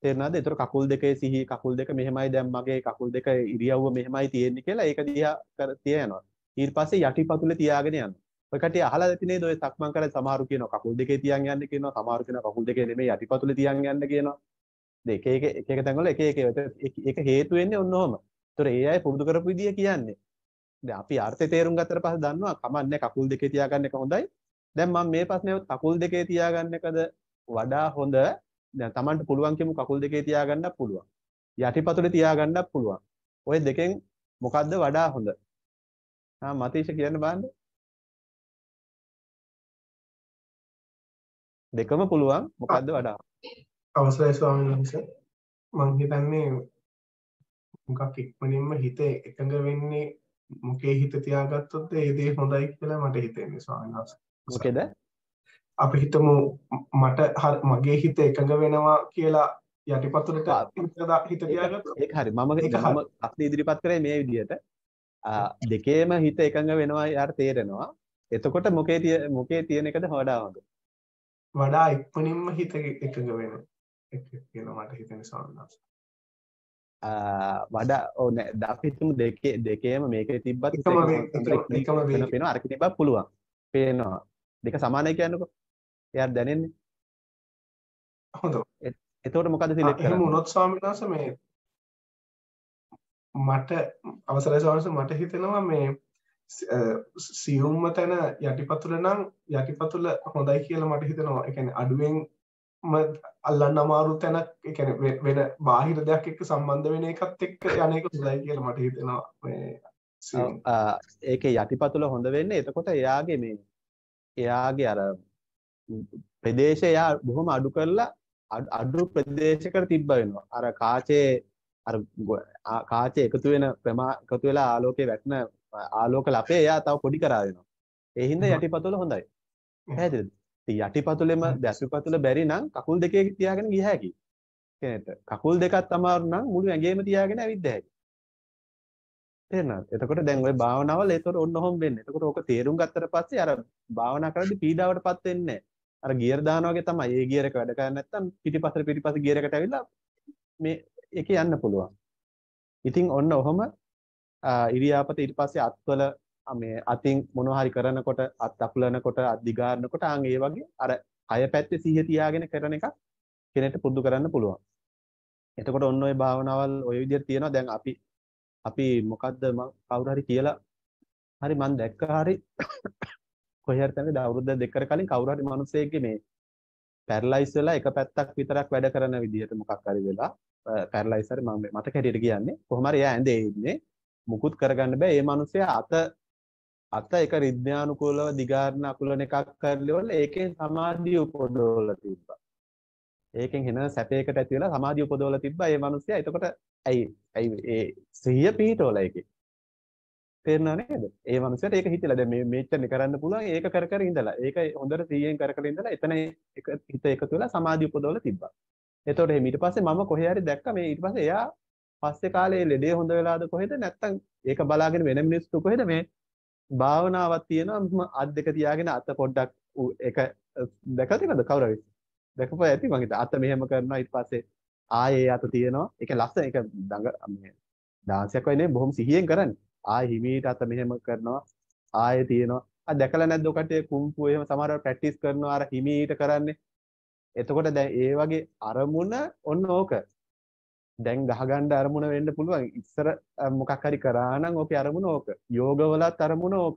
තේරෙනවද? ඒතර කකුල් දෙකේ සිහි කකුල් දෙක මෙහෙමයි දැන් මගේ කකුල් දෙක ඉරියව්ව මෙහෙමයි තියෙන්නේ කියලා ඒක දිහා කර තියනවා. ඊට පස්සේ යටිපතුලේ තියාගෙන යනවා. ඔය කටිය අහලා ඇති නේද? ඔය සක්මන් කරලා සමහරු කියනවා කකුල් දෙකේ තියන් යන්න කියනවා. සමහරු කියනවා කකුල් දෙකේ නෙමෙයි යටිපතුලේ තියන් යන්න කියනවා. දෙක එක එක එක තැන්වල එක එක ඒක හේතු වෙන්නේ ඔන්න ඔහම. ඒතර ඒ අය පුරුදු කරපු විදිය කියන්නේ. දැන් අපි අර්ථය තේරුම් ගත්තට පස්සේ දන්නවා කමන්නේ කකුල් දෙකේ තියාගන්න එක හොඳයි. දැන් මම මේ ප්‍රශ්නේ කකුල් දෙකේ තියාගන්න එකද වඩා හොඳ? දැන් Tamanට පුළුවන් කියමු කකුල් දෙකේ තියාගන්නත් පුළුවන්. යටිපතුලේ තියාගන්නත් පුළුවන්. ওই දෙකෙන් මොකද්ද වඩා හොඳ? ආ මතීෂ කියන්න බලන්න. දෙකම පුළුවන් මොකද්ද වඩා? අවසරයි ස්වාමීන් වහන්සේ. මම හිතන්නේ මොකක් ඉක්මනින්ම හිත එකඟ වෙන්නේ මොකේ හිත තියාගත්තොත් ඒ දේ හොඳයි කියලා මට හිතෙන්නේ ස්වාමීන් වහන්සේ. මොකේද? අපි හිතමු මට මගේ හිත එකඟ වෙනවා කියලා යටිපතුලට හිත තියාගත්තොත් ඒක හරි. මම මම අස්ලි ඉදිරිපත් කරේ මේ විදිහට. දෙකේම හිත එකඟ වෙනවා යාට තේරෙනවා. එතකොට මොකේ මොකේ තියෙන එකද වඩා හොඳ? වඩා ඉක්මනින්ම හිත එකඟ වෙන එක කියලා මට හිතෙන ස්වාමීන් වහන්සේ. වඩා ඔව් නෑ අපි හිතමු දෙකේ දෙකේම මේකේ තිබ්බත් එකම වෙන පේනවා අරක තිබ්බත් පුළුවන්. පේනවා. දෙක සමානයි කියන්නකෝ. එයාට දැනෙන්නේ. හොඳයි. එතකොට මොකද සිලෙක්ට් කරන්නේ? එහෙම වුණොත් ස්වාමීන් වහන්සේ මේ මට අවසරයි ස්වාමීන් වහන්සේ මට හිතෙනවා මේ සියුම්ම තැන යටිපතුල නම් යටිපතුල හොඳයි කියලා මට හිතෙනවා. ඒ කියන්නේ අඩුවෙන් අල්ලන්න අමාරු තැනක් ඒ කියන්නේ වෙන බාහිර දෙයක් එක්ක සම්බන්ධ වෙන එකත් එක්ක යන එක හොඳයි කියලා මට හිතෙනවා. මේ ඒකේ යටිපතුල හොඳ වෙන්නේ එතකොට එයාගේ මේ එයාගේ අර ප්‍රදේශය එයා බොහොම අඩු කරලා අඩු ප්‍රදේශයකට තිබ්බ වෙනවා. අර කාචේ අර කාචේ එකතු වෙන ප්‍රමා එකතු වෙලා ආලෝකයේ වැටෙන ආලෝක ලපේ එයා තව පොඩි කරා වෙනවා. ඒ හින්දා යටිපතුල හොඳයි. පැහැදිලිද? ඉතින් යටිපතුලෙම දැසුපතුල බැරි නම් කකුල් දෙකේ තියාගෙන ගිය හැකි. කෙනෙක්ට කකුල් දෙකක් අමාරු නම් මුළු ඇඟේම තියාගෙන ඇවිද්ද හැකි. තේරෙනවද? එතකොට දැන් ওই භාවනාවල ඒතකොට ඔන්න ඔහොම වෙන්නේ. එතකොට ඕක තේරුම් ගත්තට පස්සේ අර භාවනා කරද්දී පීඩාවටපත් වෙන්නේ නැහැ. අර ගියර් දානවා වගේ තමයි. ඒ ගියර් එක වැඩ කරන්නේ නැත්නම් පිටිපස්සට පිටිපස්ස ගියර් එකට ඇවිල්ලා මේ එකේ යන්න පුළුවන්. ඉතින් ඔන්න ඔහොම ඉරියාපත ඊට පස්සේ අත්වල මේ අතින් මොනවා හරි කරනකොට අත් අකුලනකොට අත් දිගාරනකොට ආන් ඒ වගේ අර කය පැත්තේ සිහිය තියාගෙන කරන එක කෙනෙක්ට පුරුදු කරන්න පුළුවන්. එතකොට ඔන්න ඔය භාවනාවල් ඔය විදිහට තියෙනවා. දැන් අපි අපි මොකද්ද මම කවුරු හරි කියලා හරි මම දැක්ක හරි කොහේ හරි තැනක අවුරුද්ද දෙකකට කලින් කවුරු හරි මිනිස්සෙක්ගේ මේ පැරලයිස් වෙලා එක පැත්තක් විතරක් වැඩ කරන විදිහට මොකක් හරි වෙලා පැරලයිස් හරි මම මතක හැටියට කියන්නේ කොහොම හරි එයා ඇඳේ ඉන්නේ මුකුත් කරගන්න බෑ. ඒ මිනිස්සයා අත අත එක රිද්මයානුකූලව දිගාරන අකුලන එකක් කරලිවල ඒකෙන් සමාධිය උපදවලා තිබ්බා. ඒකෙන් එන සැපයකට ඇති වෙලා සමාධිය උපදවලා තිබ්බා ඒ මිනිස්සයා. එතකොට ඇයි ඇයි ඒ සිහිය පිහිටවල ඒකේ. තේරෙනව නේද? ඒ මිනිස්සයාට ඒක හිතලා දැන් මේ මෙච්චරනේ කරන්න පුළුවන් ඒක කර කර ඉඳලා. ඒක හොඳට සිහියෙන් කර කර ඉඳලා එතන එක හිත එකතු වෙලා සමාධිය උපදවලා තිබ්බා. එතකොට එහෙම ඊට පස්සේ මම කොහේ හරි දැක්කා මේ ඊට පස්සේ එයා පස්සේ කාලේ ලෙඩේ හොඳ වෙලාද කොහෙද නැත්තම් ඒක බලාගෙන වෙන මිනිස්සු කොහෙද මේ භාවනාවක් තියෙනවා අත් දෙක තියාගෙන අත පොඩ්ඩක් එක දැකලා තියෙනවද කවුරු හරි දැකපුවා ඇති මං හිතා අත මෙහෙම කරනවා ඊට පස්සේ ආයේ අත තියෙනවා ඒක ලස්සන ඒක දඟ මේ ඩාන්සයක් වෙන්නේ බොහොම සිහියෙන් කරන්නේ ආයේ හිමීට අත මෙහෙම කරනවා ආයේ තියෙනවා ආ දැකලා නැද්ද ඔකට කුම්පු එහෙම සමහරවල් ප්‍රැක්ටිස් කරනවා අර හිමීට කරන්නේ එතකොට දැන් ඒ වගේ අරමුණ ඔන්න ඕක දැන් ගහගන්න අරමුණ වෙන්න පුළුවන් ඉස්සර මොකක් හරි කරා නම් ඕකේ අරමුණ ඕක යෝගවලත් අරමුණ ඕක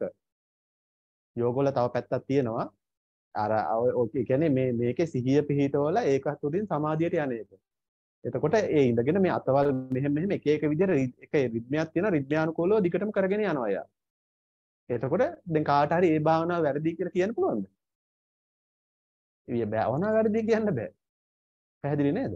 යෝගවල තව පැත්තක් තියෙනවා අර ඕකේ කියන්නේ මේ මේකේ සිහිය පිහිටවල ඒක තුලින් සමාධියට යන එක එතකොට ඒ ඉඳගෙන මේ අතවල් මෙහෙම මෙහෙම එක එක විදිහට එක රිද්මයක් තියෙනවා රිද්මයානුකූලව දිගටම කරගෙන යනවා යා එතකොට දැන් කාට හරි ඒ භාවනාව වැරදි කියලා කියන්න පුළුවන්ද? ඒ භාවනාව වැරදි කියන්න බෑ. පැහැදිලි නේද?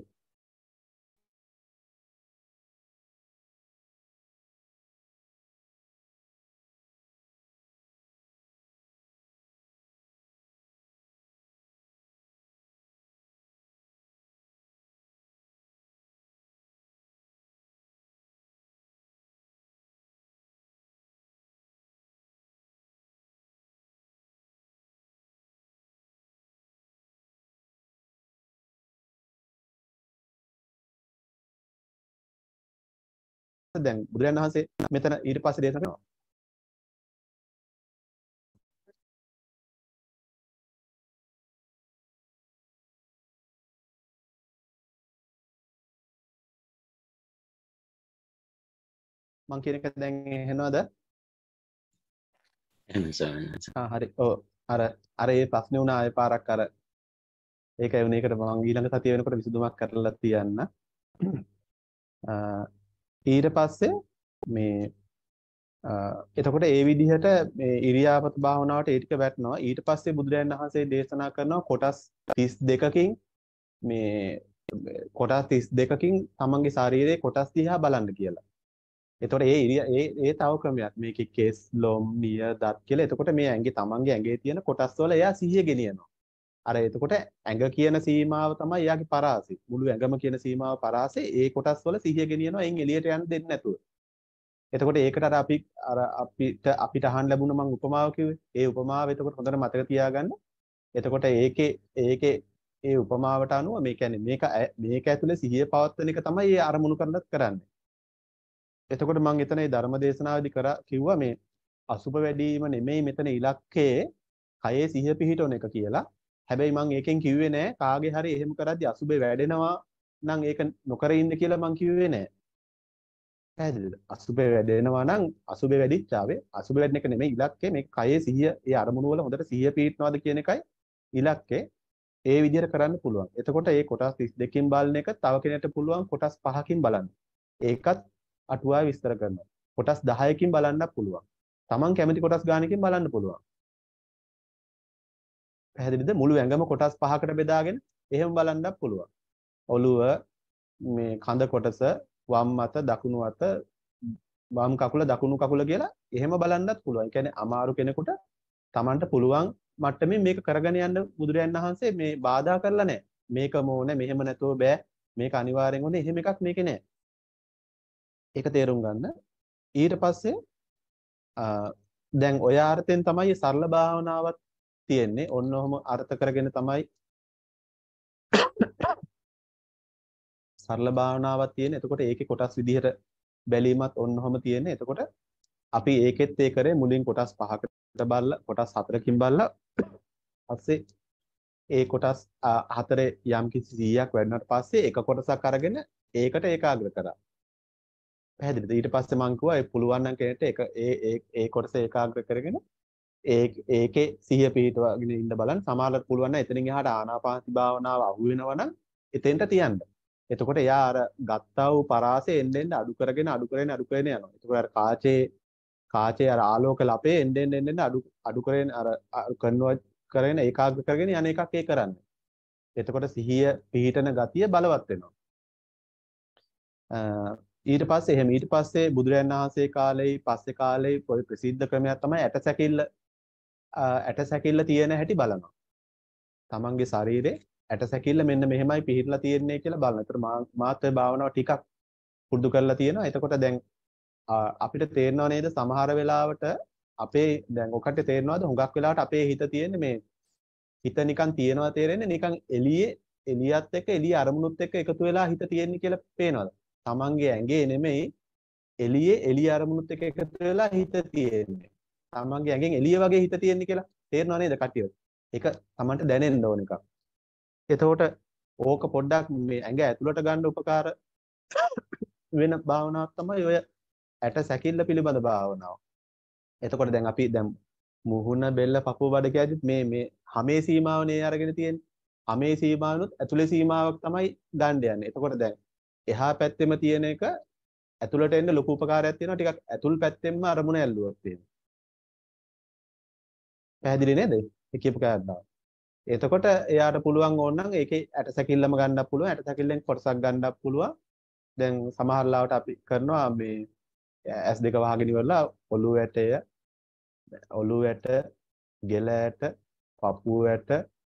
දැන් බුදුරජාණන් වහන්සේ මෙතන ඊට පස්සේ දේශනා කරනවා මං කියන එක දැන් එහෙනවද? එහෙනම් ස්වාමීන් වහන්සේ. ආ හරි. ඔව්. අර අර ඒ ප්‍රශ්නේ වුණා ආයෙ පාරක් අර ඒකයි උනේ. ඒකට මම ඊළඟ සතිය වෙනකොට විසඳුමක් කරලා තියන්න. ඊට පස්සේ මේ එතකොට ඒ විදිහට මේ ඉරියාපත භාවනාවට ඒ ටික වැටෙනවා. ඊට පස්සේ බුදුරජාණන් වහන්සේ දේශනා කරනවා කොටස් තිස් දෙකකින් මේ කොටස් තිස් දෙකකින් තමන්ගේ ශරීරයේ කොටස් දිහා බලන්න කියලා. එතකොට ඒ ඉරිය ඒ ඒ තව ක්‍රමයක්. මේකේ කේස් ලොම් නිය දත් කියලා. එතකොට මේ ඇඟේ තමන්ගේ ඇඟේ තියෙන කොටස් වල එයා සිහිය ගෙනියනවා. අර එතකොට ඇඟ කියන සීමාව තමයි එයාගේ පරාසය. මුළු ඇඟම කියන සීමාව පරාසය. ඒ කොටස් වල සිහිය ගෙනියනවා. එයින් එළියට යන්න දෙන්නේ නැතුව. එතකොට ඒකට අර අපි අර අපිට අපිට අහන්න ලැබුණ මම උපමාව කිව්වේ. ඒ උපමාව එතකොට හොඳට මතක තියාගන්න. එතකොට ඒකේ ඒකේ ඒ උපමාවට අනුව මේ කියන්නේ මේක මේක ඇතුලේ සිහිය පවත්වන එක තමයි ඒ අරමුණු කරලත් කරන්නේ. එතකොට මම එතන ඒ ධර්ම දේශනාවේදී කරා කිව්වා මේ අසුබ වැඩිම නෙමෙයි මෙතන ඉලක්කේ කයේ සිහිය පිහිටවන එක කියලා. හැබැයි මම ඒකෙන් කිව්වේ නෑ කාගේ හරි එහෙම කරද්දී අසුබේ වැඩෙනවා නම් ඒක නොකර ඉන්න කියලා මම කිව්වේ නෑ. පැහැදිලිද? අසුබේ වැඩෙනවා නම් අසුබේ වැඩිච්චාවේ අසුබේ වැඩෙන එක නෙමෙයි ඉලක්කේ මේ කයේ සිහිය ඒ අරමුණු වල හොඳට සිහිය පිහිටනවාද කියන එකයි ඉලක්කේ. ඒ විදිහට කරන්න පුළුවන්. එතකොට මේ කොටස් තිස් දෙකකින් බලන එක තව කෙනෙක්ට පුළුවන් කොටස් පහකින් බලන්න. ඒකත් අටුවාවේ විස්තර කරනවා. කොටස් දහයකින් බලන්නත් පුළුවන්. Taman කැමති කොටස් ගානකින් බලන්න පුළුවන්. පැහැදිලිද? මුළු ඇඟම කොටස් පහකට බෙදාගෙන එහෙම බලන්නත් පුළුවන්. ඔළුව මේ කඳ කොටස වම් අත දකුණු අත වම් කකුල දකුණු කකුල කියලා එහෙම බලන්නත් පුළුවන්. ඒ කියන්නේ අමාරු කෙනෙකුට Tamanට පුළුවන් මට්ටමින් මේක කරගෙන යන්න බුදුරයන් වහන්සේ මේ බාධා කරලා නැහැ. මේකම ඕනේ මෙහෙම නැතුව බෑ. මේක අනිවාර්යෙන් ඕනේ. එහෙම එකක් මේකේ නැහැ. ඒක තේරුම් ගන්න. ඊට පස්සේ දැන් ඔය අර්ථයෙන් තමයි සරල භාවනාවක් තියෙන්නේ. ඔන්න ඔහම අර්ථ කරගෙන තමයි සරල භාවනාවක් තියෙන්නේ. එතකොට ඒකේ කොටස් විදිහට බැලීමත් ඔන්න ඔහම තියෙන්නේ. එතකොට අපි ඒකෙත් ඒ කරේ මුලින් කොටස් පහකට බලලා කොටස් හතරකින් බලලා පස්සේ ඒ කොටස් හතරේ යම් කිසි සීයක් වැඩනට පස්සේ එක කොටසක් අරගෙන ඒකට ඒකාග්‍ර කරා. පැහැදිලිද? ඊට පස්සේ මම කිව්වා ඒ පුළුවන් නම් කෙනෙක්ට ඒක ඒ ඒ ඒ කොටස ඒකාග්‍ර කරගෙන ඒ ඒකේ සිහිය පිහිටවගෙන ඉන්න බලන්න. සමහරවිට පුළුවන් නම් එතනින් එහාට ආනාපානසති භාවනාව අහු වෙනවා නම් එතෙන්ට තියන්න. එතකොට එයා අර ගත්තා වූ පරාසය එන්න එන්න අඩු කරගෙන අඩු කරගෙන අඩු කරගෙන යනවා. එතකොට අර කාචේ කාචේ අර ආලෝක ලපේ එන්න එන්න එන්න අඩු අඩු කරගෙන අර කන්වර්ට් කරගෙන ඒකාග්‍ර කරගෙන යන එකක් ඒ කරන්නේ. එතකොට සිහිය පිහිටන ගතිය බලවත් වෙනවා. ඊට පස්සේ එහෙම ඊට පස්සේ බුදුරජාණන් වහන්සේ කාලේ පස්සේ කාලේ පොයි ප්‍රසිද්ධ ක්‍රමයක් තමයි ඇට සැකිල්ල ඇට සැකිල්ල තියෙන හැටි බලනවා. තමන්ගේ ශරීරේ ඇට සැකිල්ල මෙන්න මෙහෙමයි පිහිටලා තියෙන්නේ කියලා බලනවා. ඒතර මාත් ඒ භාවනාව ටිකක් පුරුදු කරලා තියෙනවා. එතකොට දැන් අපිට තේරෙනව නේද සමහර වෙලාවට අපේ දැන් ඔකට තේරෙනවද හුඟක් වෙලාවට අපේ හිත තියෙන්නේ මේ හිත නිකන් තියනවා තේරෙන්නේ නිකන් එළියේ එළියත් එක්ක එළිය අරමුණුත් එක්ක එකතු වෙලා හිත තියෙන්නේ කියලා පේනවද? තමන්ගේ ඇඟේ නෙමෙයි එළියේ එළිය අරමුණුත් එක්ක එකතු වෙලා හිත තියෙන්නේ. තමන්ගේ ඇඟෙන් එළිය වගේ හිත තියෙන්නේ කියලා තේරෙනව නේද කටිය? ඒක තමන්ට දැනෙන්න ඕන එකක්. එතකොට ඕක පොඩ්ඩක් මේ ඇඟ ඇතුළට ගන්න උපකාර වෙන භාවනාවක් තමයි ඔය ඇට සැකිල්ල පිළිබඳ භාවනාව. එතකොට දැන් අපි දැන් මුහුණ බෙල්ල පපුව බඩ කියද්දිත් මේ මේ හැමේ සීමාවනේ අරගෙන තියෙන්නේ. හැමේ සීමාවනොත් ඇතුලේ සීමාවක් තමයි ගන්න යන්නේ. එතකොට දැන් එහා පැත්තෙම තියෙන එක ඇතුළට එන්න ලොකු උපකාරයක් තියෙනවා. ටිකක් ඇතුල් පැත්තෙන්ම අරමුණ ඇල්ලුවොත් තියෙනවා. පැහැදිලි නේද? ඒ කියපු කාරණාව. එතකොට එයාට පුළුවන් ඕන නම් ඒකේ ඇට සැකිල්ලම ගන්නත් පුළුවන්. ඇට සැකිල්ලෙන් කොටසක් ගන්නත් පුළුවන්. දැන් සමහර ලාවට අපි කරනවා මේ ඇස් දෙක වහගෙන ඉවරලා ඔළුව ඇටය, ඔළුව ඇට, ගෙල ඇට, පපුව ඇට,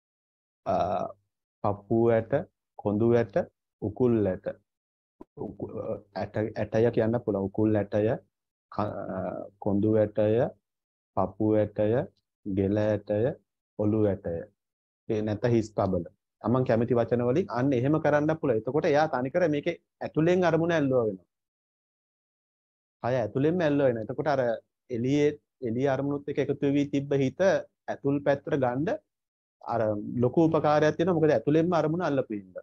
පපුව ඇට, කොඳු ඇට, උකුල් ඇට. ඇට ඇටය කියන්න පුළුවන්. උකුල් ඇටය, කොඳු ඇටය, පපුව ඇටය, ගෙල ඇටය, ඔළුව ඇටය. ඒ නැත්නම් හිස් පබල. තමන් කැමති වචන වලින් අන්න එහෙම කරන්න පුළුවන්. එතකොට එයා තනිකර මේකේ ඇතුලෙන් අරමුණ ඇල්ලුවා වෙනවා. කය ඇතුළෙන්ම ඇල්ල වෙනවා. එතකොට අර එළියේ එළිය අරමුණුත් එක්ක එකතු වෙවි තිබ්බ හිත ඇතුල් පැත්තට ගන්න අර ලොකු උපකාරයක් තියෙනවා. මොකද ඇතුළෙන්ම අරමුණ අල්ලපු හින්දා.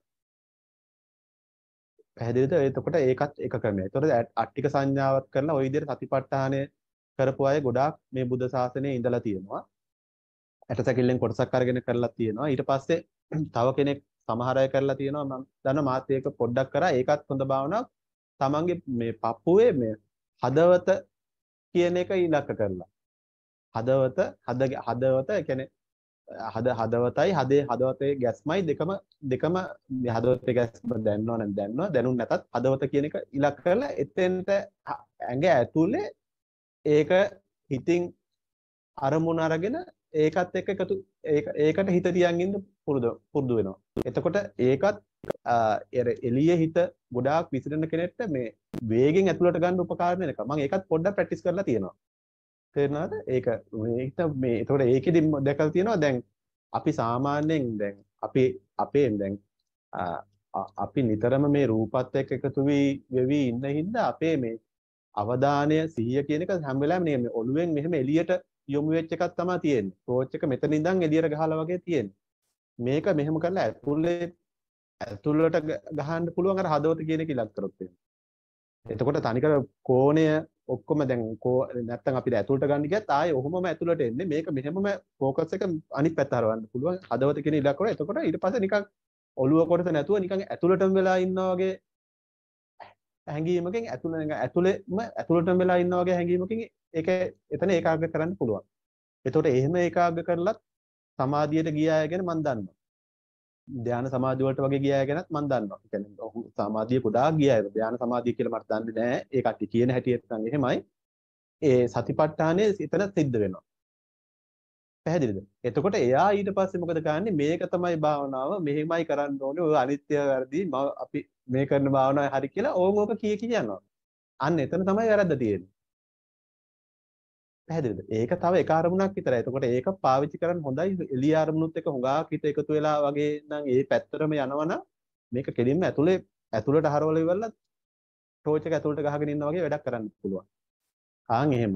පැහැදිලිද? එතකොට ඒකත් එක ක්‍රමයක්. එතකොට අට්ටික සංඥාවක් කරලා ওই විදිහට සතිපට්ඨානය කරපු අය ගොඩාක් මේ බුද්ධ ශාසනයේ ඉඳලා තියෙනවා. ඇටසැකිල්ලෙන් කොටසක් අරගෙන කරලා තියෙනවා. ඊට පස්සේ තව කෙනෙක් සමහර අය කරලා තියෙනවා. මම දන්න මාත් ඒක පොඩ්ඩක් කරා. ඒකත් හොඳ භාවනාවක්. තමන්ගේ මේ පපුවේ මේ හදවත කියන එක ඉලක්ක කරලා. හදවත හද හදවත කියන්නේ හද හදවතයි හදේ හදවතේ ගැස්මයි දෙකම දෙකම හදවතේ ගැස්ම දැනනවා නම් දැනනවා දැනුන් නැතත් හදවත කියන එක ඉලක්ක කරලා එතෙන්ට ඇඟ ඇතුලේ ඒක හිතින් අරමුණ අරගෙන ඒකත් එක්ක එකතු ඒකට හිත තියන් ඉන්න පුරුදු පුරුදු වෙනවා. එතකොට ඒකත් එර එළියේ හිත ගොඩාක් විසිරෙන කෙනෙක්ට මේ වේගෙන් ඇතුළට ගන්න උපකාර වෙන එක. මම ඒකත් පොඩ්ඩක් ප්‍රැක්ටිස් කරලා තියෙනවා. තේරෙනවද? ඒක මේක මේ එතකොට ඒකෙදි දැකලා තියෙනවා දැන් අපි සාමාන්‍යයෙන් දැන් අපි අපේ දැන් අපි නිතරම මේ රූපත් එක්ක එකතු වෙවි ඉන්න හින්දා අපේ මේ අවධානය සිහිය කියන එක හැම වෙලාවෙම මේ ඔළුවෙන් මෙහෙම එළියට යොමු වෙච්ච එකක් තමයි තියෙන්නේ. ටෝච් එක මෙතන ඉඳන් එළියට ගහලා වගේ තියෙන්නේ. මේක මෙහෙම කරලා ඇතුලේ ඇතුළට ගහන්න පුළුවන් අර හදවත කියන එක ඉලක්ක කරොත් එහෙම. එතකොට තනිකර කෝණය ඔක්කොම දැන් කෝ නැත්තම් අපිට ඇතුළට ගන්න ගියත් ආයේ ඔහොමම ඇතුළට එන්නේ. මේක මෙහෙමම ફોකස් එක අනිත් පැත්ත හරවන්න පුළුවන්. හදවත කියන ඉලක්ක කරලා එතකොට ඊට පස්සේ නිකන් ඔළුව කොටස නැතුව නිකන් ඇතුළටම වෙලා ඉන්නා වගේ හැඟීමකින් ඇතුළේ ඇතුළේම ඇතුළටම වෙලා ඉන්නා වගේ හැඟීමකින් ඒක එතන ඒකාග්‍ර කරන්න පුළුවන්. එතකොට එහෙම ඒකාග්‍ර කරලත් සමාධියට ගිය අය ගැන මම දන්නවා. ධ්‍යාන සමාධිය වලට වගේ ගිය අය ගැනත් මම දන්නවා. ඒ කියන්නේ ඔහු සමාධිය ගොඩාක් ගිය අය. ධ්‍යාන සමාධිය කියලා මට දන්නේ නැහැ. ඒ කට්ටිය කියන හැටියට නම් එහෙමයි. ඒ සතිපට්ඨානය එතන සිද්ධ වෙනවා. පැහැදිලිද? එතකොට එයා ඊට පස්සේ මොකද කරන්නේ? මේක තමයි භාවනාව. මෙහෙමයි කරන්න ඕනේ. ඔය අනිත්‍ය වර්ධි අපි මේ කරන භාවනාවයි හරි කියලා ඕම ඕක කී කී යනවා. අන්න එතන තමයි වැරද්ද තියෙන්නේ. පැහැදිලිද? ඒක තව එක අරමුණක් විතරයි. එතකොට ඒක පාවිච්චි කරන්න හොඳයි. එළිය අරමුණුත් එක්ක හුඟක් හිත එකතු වෙලා වගේ නම් ඒ පැත්තරම යනවනම් මේක කෙලින්ම ඇතුලේ ඇතුලට හරවල ඉවරලා ටෝච් එක ඇතුලට ගහගෙන ඉන්නා වගේ වැඩක් කරන්න පුළුවන්. ආන් එහෙම.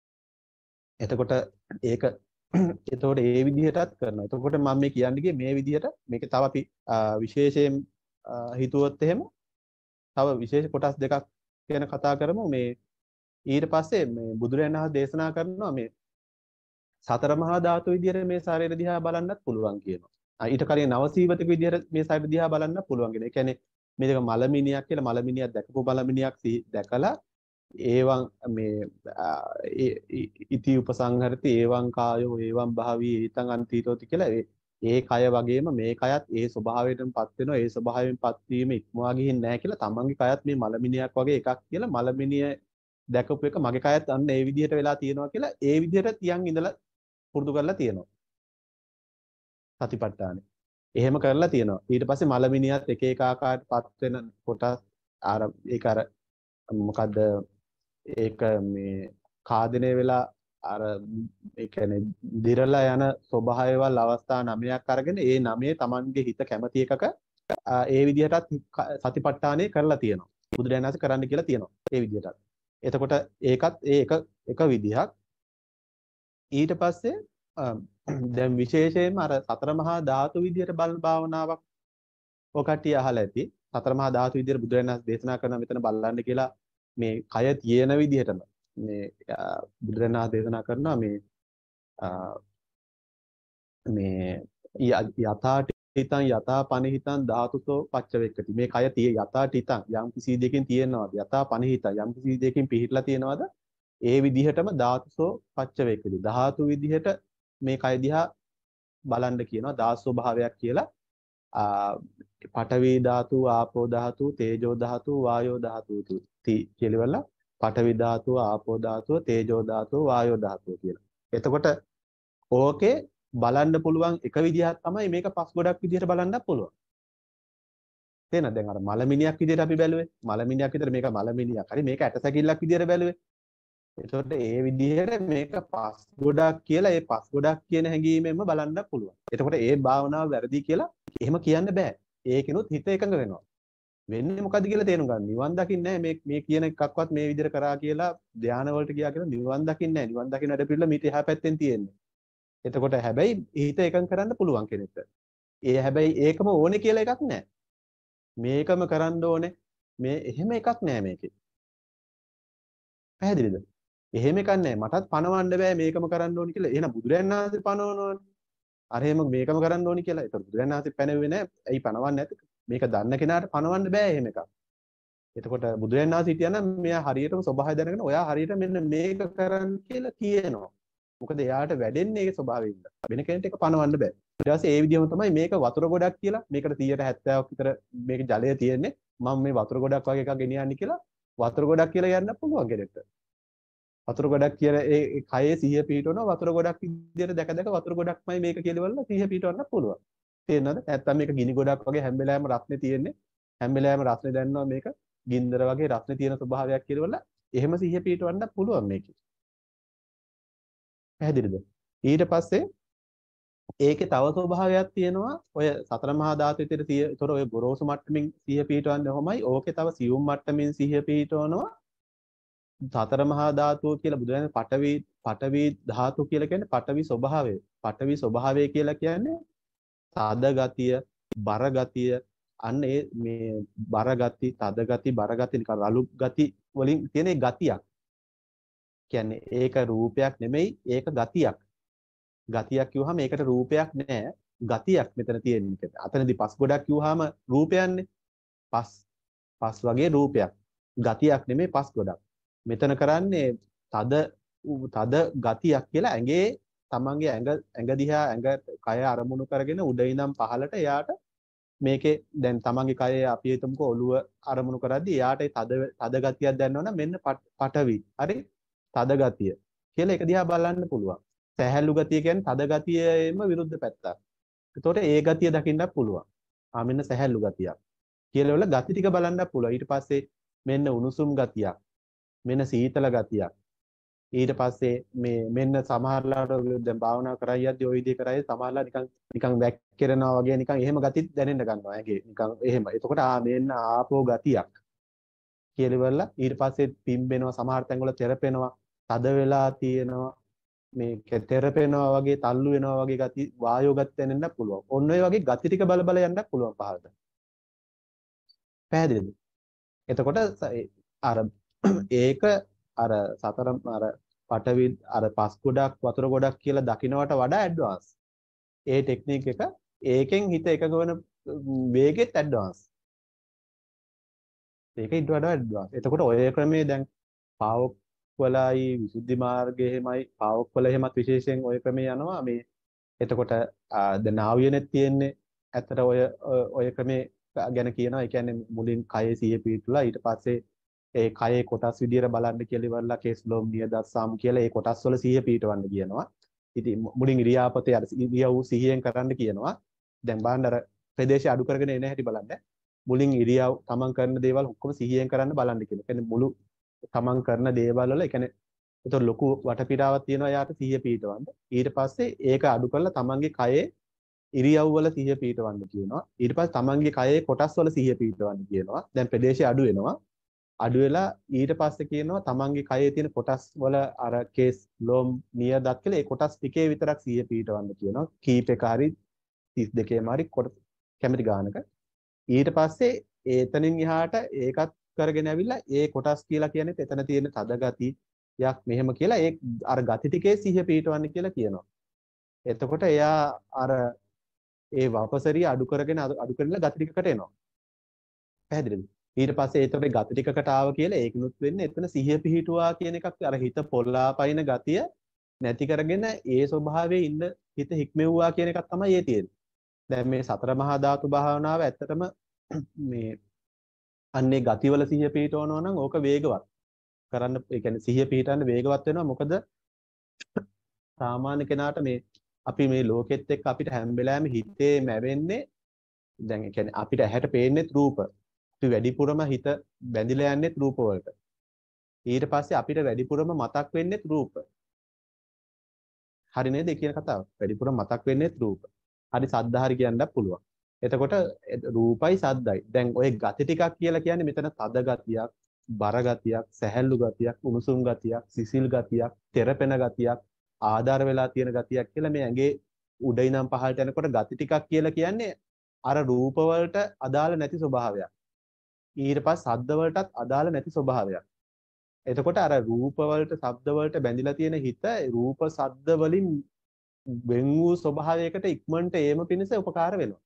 එතකොට ඒක එතකොට ඒ විදිහටත් කරනවා. එතකොට මම මේ කියන්නේ ගියේ මේ විදිහට මේක තව අපි විශේෂයෙන් හිතුවොත් එහෙම තව විශේෂ කොටස් දෙකක් ගැන කතා කරමු. මේ ඊට පස්සේ මේ බුදුරජාණන් වහන්සේ දේශනා කරනවා මේ සතර මහා ධාතු විදිහට මේ ශරීර දිහා බලන්නත් පුළුවන් කියනවා. ඊට කලින් නවසීවතක විදිහට මේ ශරීර දිහා බලන්නත් පුළුවන් කියන. ඒ කියන්නේ මේක මලමිනියක් කියලා මලමිනියක් දැකපු මලමිනියක් දැකලා ඒවන් මේ ඉති උපසංහරති ඒවන් කායෝ ඒවන් භාවී ඊතං අන්තිතෝති කියලා ඒ කය වගේම මේ කයත් ඒ ස්වභාවයටමපත් වෙනවා. ඒ ස්වභාවයෙන්පත් වීම ඉක්මවා ගිහින් නැහැ කියලා තමන්ගේ කයත් මේ මලමිනියක් වගේ එකක් කියලා මලමිනිය දැකපු එක මගේ කයත් අන්න ඒ විදිහට වෙලා තියෙනවා කියලා ඒ විදිහට තියන් ඉඳලා පුරුදු කරලා තියෙනවා. සතිපට්ඨානෙ. එහෙම කරලා තියෙනවා. ඊට පස්සේ මලමිනියත් එක එක ආකාරයටපත් වෙන කොටස් අර ඒක අර මොකද්ද ඒක මේ කාදිනේ වෙලා අර ඒ කියන්නේ දිරලා යන ස්වභාවයවල් අවස්ථා නවයක් අරගෙන ඒ නවයේ Tamanගේ හිත කැමති එකක ඒ විදිහටත් සතිපට්ඨානෙ කරලා තියෙනවා. බුදුරජාණන් වහන්සේ කරන්න කියලා තියෙනවා. ඒ විදිහටත්. එතකොට ඒකත් ඒ එක එක විදිහක්. ඊට පස්සේ දැන් විශේෂයෙන්ම අර සතර මහා ධාතු විදිහට බල භාවනාවක් ඔකටි අහලා ඇති. සතර මහා ධාතු විදිහට බුදුරජාණන් වහන්සේ දේශනා කරන මෙතන බලන්න කියලා මේ කය තියෙන විදිහටම මේ බුදුරජාණන් වහන්සේ දේශනා කරනවා මේ මේ යථාටිතං යථා පනිහිතං ධාතුසෝ පච්චවෙක්කති. මේ කය තිය යථාටිතං යම් කිසි දෙයකින් තියෙනවාද යථා පනිහිතං යම් කිසි දෙයකින් පිහිටලා තියෙනවාද ඒ විදිහටම ධාතුසෝ පච්චවෙක්කති. ධාතු විදිහට මේ කය දිහා බලන්න කියනවා ධාතු ස්වභාවයක් කියලා. පඨවි ධාතු, ආපෝ ධාතු, තේජෝ ධාතු, වායෝ ධාතු කියලාවල පඨවි ධාතුව, ආපෝ ධාතුව, තේජෝ ධාතුව, වායෝ ධාතුව කියලා. එතකොට ඕකේ බලන්න පුළුවන් එක විදිහක් තමයි මේක පස් ගොඩක් විදිහට බලන්නත් පුළුවන්. තේනද? දැන් අර මලමිනියක් විදිහට අපි බැලුවේ. මලමිනියක් විතර මේක මලමිනියක්. හරි මේක ඇටසැකිල්ලක් විදිහට බැලුවේ. එතකොට ඒ විදිහට මේක පස් ගොඩක් කියලා ඒ පස් ගොඩක් කියන හැඟීමෙන්ම බලන්න පුළුවන්. එතකොට ඒ භාවනාව වැරදි කියලා එහෙම කියන්න බෑ. ඒකිනුත් හිත එකඟ වෙනවා. වෙන්නේ මොකද්ද කියලා තේරුම් ගන්න. නිවන් දකින්නේ නැහැ මේ මේ කියන එකක්වත් මේ විදිහට කරා කියලා ධානය වලට ගියා කියලා නිවන් දකින්නේ නැහැ. නිවන් දකින්න වැඩ පිළිවෙල මීට එහා පැත්තෙන් තියෙන්නේ. එතකොට හැබැයි හිත එකඟ කරන්න පුළුවන් කෙනෙක්ට. ඒ හැබැයි ඒකම ඕනේ කියලා එකක් නැහැ. මේකම කරන්න ඕනේ. මේ එහෙම එකක් නැහැ මේකේ. පැහැදිලිද? එහෙම එකක් නැහැ. මටත් පණවන්න බෑ මේකම කරන්න ඕනේ කියලා. එහෙනම් බුදුරයන් වහන්සේ පණවනවනේ. අර එහෙම මේකම කරන්න ඕනේ කියලා. ඒක බුදුරයන් වහන්සේ පැනෙන්නේ නැහැ. ඇයි පණවන්නේ නැති? මේක දන්න කෙනාට පණවන්න බෑ එහෙම එකක්. එතකොට බුදුරයන් වහන්සේ හිටියනම් මෙයා හරියටම ස්වභාවය දැනගෙන ඔයා හරියට මෙන්න මේක කරන්න කියලා කියනවා. මොකද එයාට වැඩෙන්නේ ඒ ස්වභාවයෙන්. වෙන කෙනෙක්ට ඒක පණවන්න බෑ. ඊට පස්සේ ඒ විදිහම තමයි මේක වතුර ගොඩක් කියලා මේකට සීයට හැත්තෑවක් විතර මේක ජලය තියෙන්නේ. මම මේ වතුර ගොඩක් වගේ එකක් ගෙනියන්නේ කියලා වතුර ගොඩක් කියලා යන්න පුළුවන් කෙනෙක්ට. වතුර ගොඩක් කියලා ඒ කයේ සිහිය පිහිටවනවා වතුර ගොඩක් විදියට දැක දැක වතුර ගොඩක්මයි මේක කියලා වල සිහිය පිහිටවන්න පුළුවන්. තේරෙනවද? නැත්තම් මේක ගිනි ගොඩක් වගේ හැම වෙලාවෙම රස්නේ තියෙන්නේ. හැම වෙලාවෙම රස්නේ දැනනවා මේක ගින්දර වගේ රස්නේ තියෙන ස්වභාවයක් කියලා වල එහෙම සිහිය පිහිටවන්න පුළුවන් මේකේ. පැහැදිලිද? ඊට පස්සේ ඒකේ තව ස්වභාවයක් තියෙනවා. ඔය සතර මහා ධාතු විතර සිහිය. ඒතර ඔය ගොරෝසු මට්ටමින් සිහිය පිහිටවන්නේ කොහොමයි? ඕකේ තව සියුම් මට්ටමින් සිහිය පිහිටවනවා. සතර මහා ධාතුව කියලා බුදුරජාණන් පඨවි පඨවි ධාතු කියලා කියන්නේ පඨවි ස්වභාවය. පඨවි ස්වභාවය කියලා කියන්නේ තද ගතිය, බර ගතිය, අන්න ඒ මේ බර ගති, තද ගති, බර ගති නිකන් රළු ගති වලින් තියෙන ගතියක්. කියන්නේ ඒක රූපයක් නෙමෙයි, ඒක ගතියක්. ගතියක් කිව්වහම ඒකට රූපයක් නෑ, ගතියක් මෙතන තියෙන්නේ. අතනදී පස් ගොඩක් කිව්වහම රූපයන්නේ. පස් පස් වගේ රූපයක්. ගතියක් නෙමෙයි පස් ගොඩක්. මෙතන කරන්නේ තද තද ගතියක් කියලා ඇඟේ තමන්ගේ ඇඟ ඇඟ දිහා ඇඟ කය අරමුණු කරගෙන උඩ ඉඳන් පහළට එයාට මේකේ දැන් තමන්ගේ කයේ අපි හිතමුකෝ ඔළුව අරමුණු කරද්දී එයාට ඒ තද තද ගතියක් දැනනවනම් මෙන්න පටවි හරි තද ගතිය කියලා එක දිහා බලන්න පුළුවන්. සැහැල්ලු ගතිය කියන්නේ තද ගතියෙම විරුද්ධ පැත්තක්. ඒතකොට ඒ ගතිය දකින්නත් පුළුවන්. ආ මෙන්න සැහැල්ලු ගතියක් කියලා වල ගති ටික බලන්නත් පුළුවන්. ඊට පස්සේ මෙන්න උණුසුම් ගතියක්. මෙන්න සීතල ගතියක්. ඊට පස්සේ මේ මෙන්න සමහරලාට දැන් භාවනා කරයි යද්දි ওই විදිහ කරයි සමහරලා නිකන් නිකන් වැක්කිරෙනවා වගේ නිකන් එහෙම ගතිත් දැනෙන්න ගන්නවා ඇගේ නිකන් එහෙම. එතකොට ආ මෙන්න ආපෝ ගතියක් කියලා ඉවරලා ඊට පස්සේ පිම්බෙනවා සමහර තැන්වල තෙරපෙනවා තද වෙලා තියෙනවා මේ තෙරපෙනවා වගේ තල්ලු වෙනවා වගේ ගති වායෝ ගති දැනෙන්න පුළුවන්. ඔන්න ඔය වගේ ගති ටික බල බල යන්නත් පුළුවන් පහළට. පැහැදිලිද? එතකොට අර ඒක අර සතර අර පටවි අර පස් ගොඩක් වතුර ගොඩක් කියලා දකින්නවට වඩා ඇඩ්වාන්ස්. ඒ ටෙක්නික් එක ඒකෙන් හිත එකග වෙන වේගෙත් ඇඩ්වාන්ස්. ඒක ඊට වඩා ඇඩ්වාන්ස්. එතකොට ඔය ක්‍රමයේ දැන් පාවොක් වලයි විසුද්ධි මාර්ගයේ එහෙමයි පාවොක් වල එහෙමත් විශේෂයෙන් ඔය ක්‍රමයේ යනවා මේ. එතකොට දැන් නාවියනෙත් තියෙන්නේ ඇත්තට ඔය ඔය ක්‍රමයේ ගැන කියනවා. ඒ කියන්නේ මුලින් කයේ සිහිය පිහිටුලා ඊට පස්සේ ඒ කයේ කොටස් විදියට බලන්න කියලා ඉවරලා කේස් ලොම් නියදත් සාම් කියලා ඒ කොටස් වල සිහිය පිහිටවන්න කියනවා. ඉතින් මුලින් ඉරියාපතේ අර ඉරියව් සිහියෙන් කරන්න කියනවා. දැන් බලන්න අර ප්‍රදේශය අඩු කරගෙන එන හැටි බලන්න. මුලින් ඉරියව් තමන් කරන දේවල් ඔක්කොම සිහියෙන් කරන්න බලන්න කියලා. කියන්නේ මුළු තමන් කරන දේවල් වල ඒ කියන්නේ ඒතර ලොකු වටපිටාවක් තියෙනවා යාට සිහිය පිහිටවන්න. ඊට පස්සේ ඒක අඩු කරලා තමන්ගේ කයේ ඉරියව් වල සිහිය පිහිටවන්න කියනවා. ඊට පස්සේ තමන්ගේ කයේ කොටස් වල සිහිය පිහිටවන්න කියනවා. දැන් ප්‍රදේශය අඩු වෙනවා. අඩු වෙලා ඊට පස්සේ කියනවා තමන්ගේ කයේ තියෙන කොටස් වල අර කේස් ලොම් නියදත් කියලා ඒ කොටස් ටිකේ විතරක් සිහිය පිහිටවන්න කියනවා. කීප එක හරි තිස් දෙකේම හරි කැමති ගානක. ඊට පස්සේ ඒතනින් එහාට ඒකත් කරගෙන ඇවිල්ලා ඒ කොටස් කියලා කියන්නේ එතන තියෙන තද ගතියක් මෙහෙම කියලා ඒ අර ගති ටිකේ සිහිය පිහිටවන්න කියලා කියනවා. එතකොට එයා අර ඒ වපසරිය අඩු කරගෙන අඩු කරලා ගති ටිකකට එනවා. පැහැදිලිද? ඊට පස්සේ ඒතකොට ගති ටිකකට ආව කියලා ඒකිනුත් වෙන්නේ එතන සිහිය පිහිටුවා කියන එකක් අර හිත පොල්ලාපයින් ගතිය නැති කරගෙන ඒ ස්වභාවයේ ඉන්න හිත හික්මෙව්වා කියන එකක් තමයි ඒ තියෙන්නේ. දැන් මේ සතර මහා ධාතු භාවනාව ඇත්තටම මේ අන්නේ ගතිවල සිහිය පිහිටවනවා නම් ඕක වේගවත් කරන්න ඒ කියන්නේ සිහිය පිහිටන්න වේගවත් වෙනවා. මොකද සාමාන්‍ය කෙනාට මේ අපි මේ ලෝකෙත් එක්ක අපිට හැම වෙලාවෙම හිතේ මැවෙන්නේ දැන් ඒ කියන්නේ අපිට ඇහැට පේන්නේ රූප. අපි වැඩිපුරම හිත බැඳිලා යන්නේ රූප වලට. ඊට පස්සේ අපිට වැඩිපුරම මතක් වෙන්නේ රූප. හරි නේද කියන කතාව? වැඩිපුරම මතක් වෙන්නේ රූප. හරි සද්ද හරි කියන්නත් පුළුවන්. එතකොට රූපයි සද්දයි. දැන් ওই ගති ටිකක් කියලා කියන්නේ මෙතන තද ගතියක්, බර ගතියක්, සැහැල්ලු ගතියක්, උණුසුම් ගතියක්, සිසිල් ගතියක්, තෙරපෙන ගතියක්, ආධාර වෙලා තියෙන ගතියක් කියලා මේ ඇඟේ උඩ ඉඳන් පහළට යනකොට ගති ටිකක් කියලා කියන්නේ අර රූප වලට අදාළ නැති ස්වභාවයක්. ඊට පස්සේ ශබ්ද වලටත් අදාළ නැති ස්වභාවයක්. එතකොට අර රූප වලට ශබ්ද වලට බැඳිලා තියෙන හිත රූප ශබ්ද වලින් වෙන් වූ ස්වභාවයකට ඉක්මනට ඒම පිණිස උපකාර වෙනවා.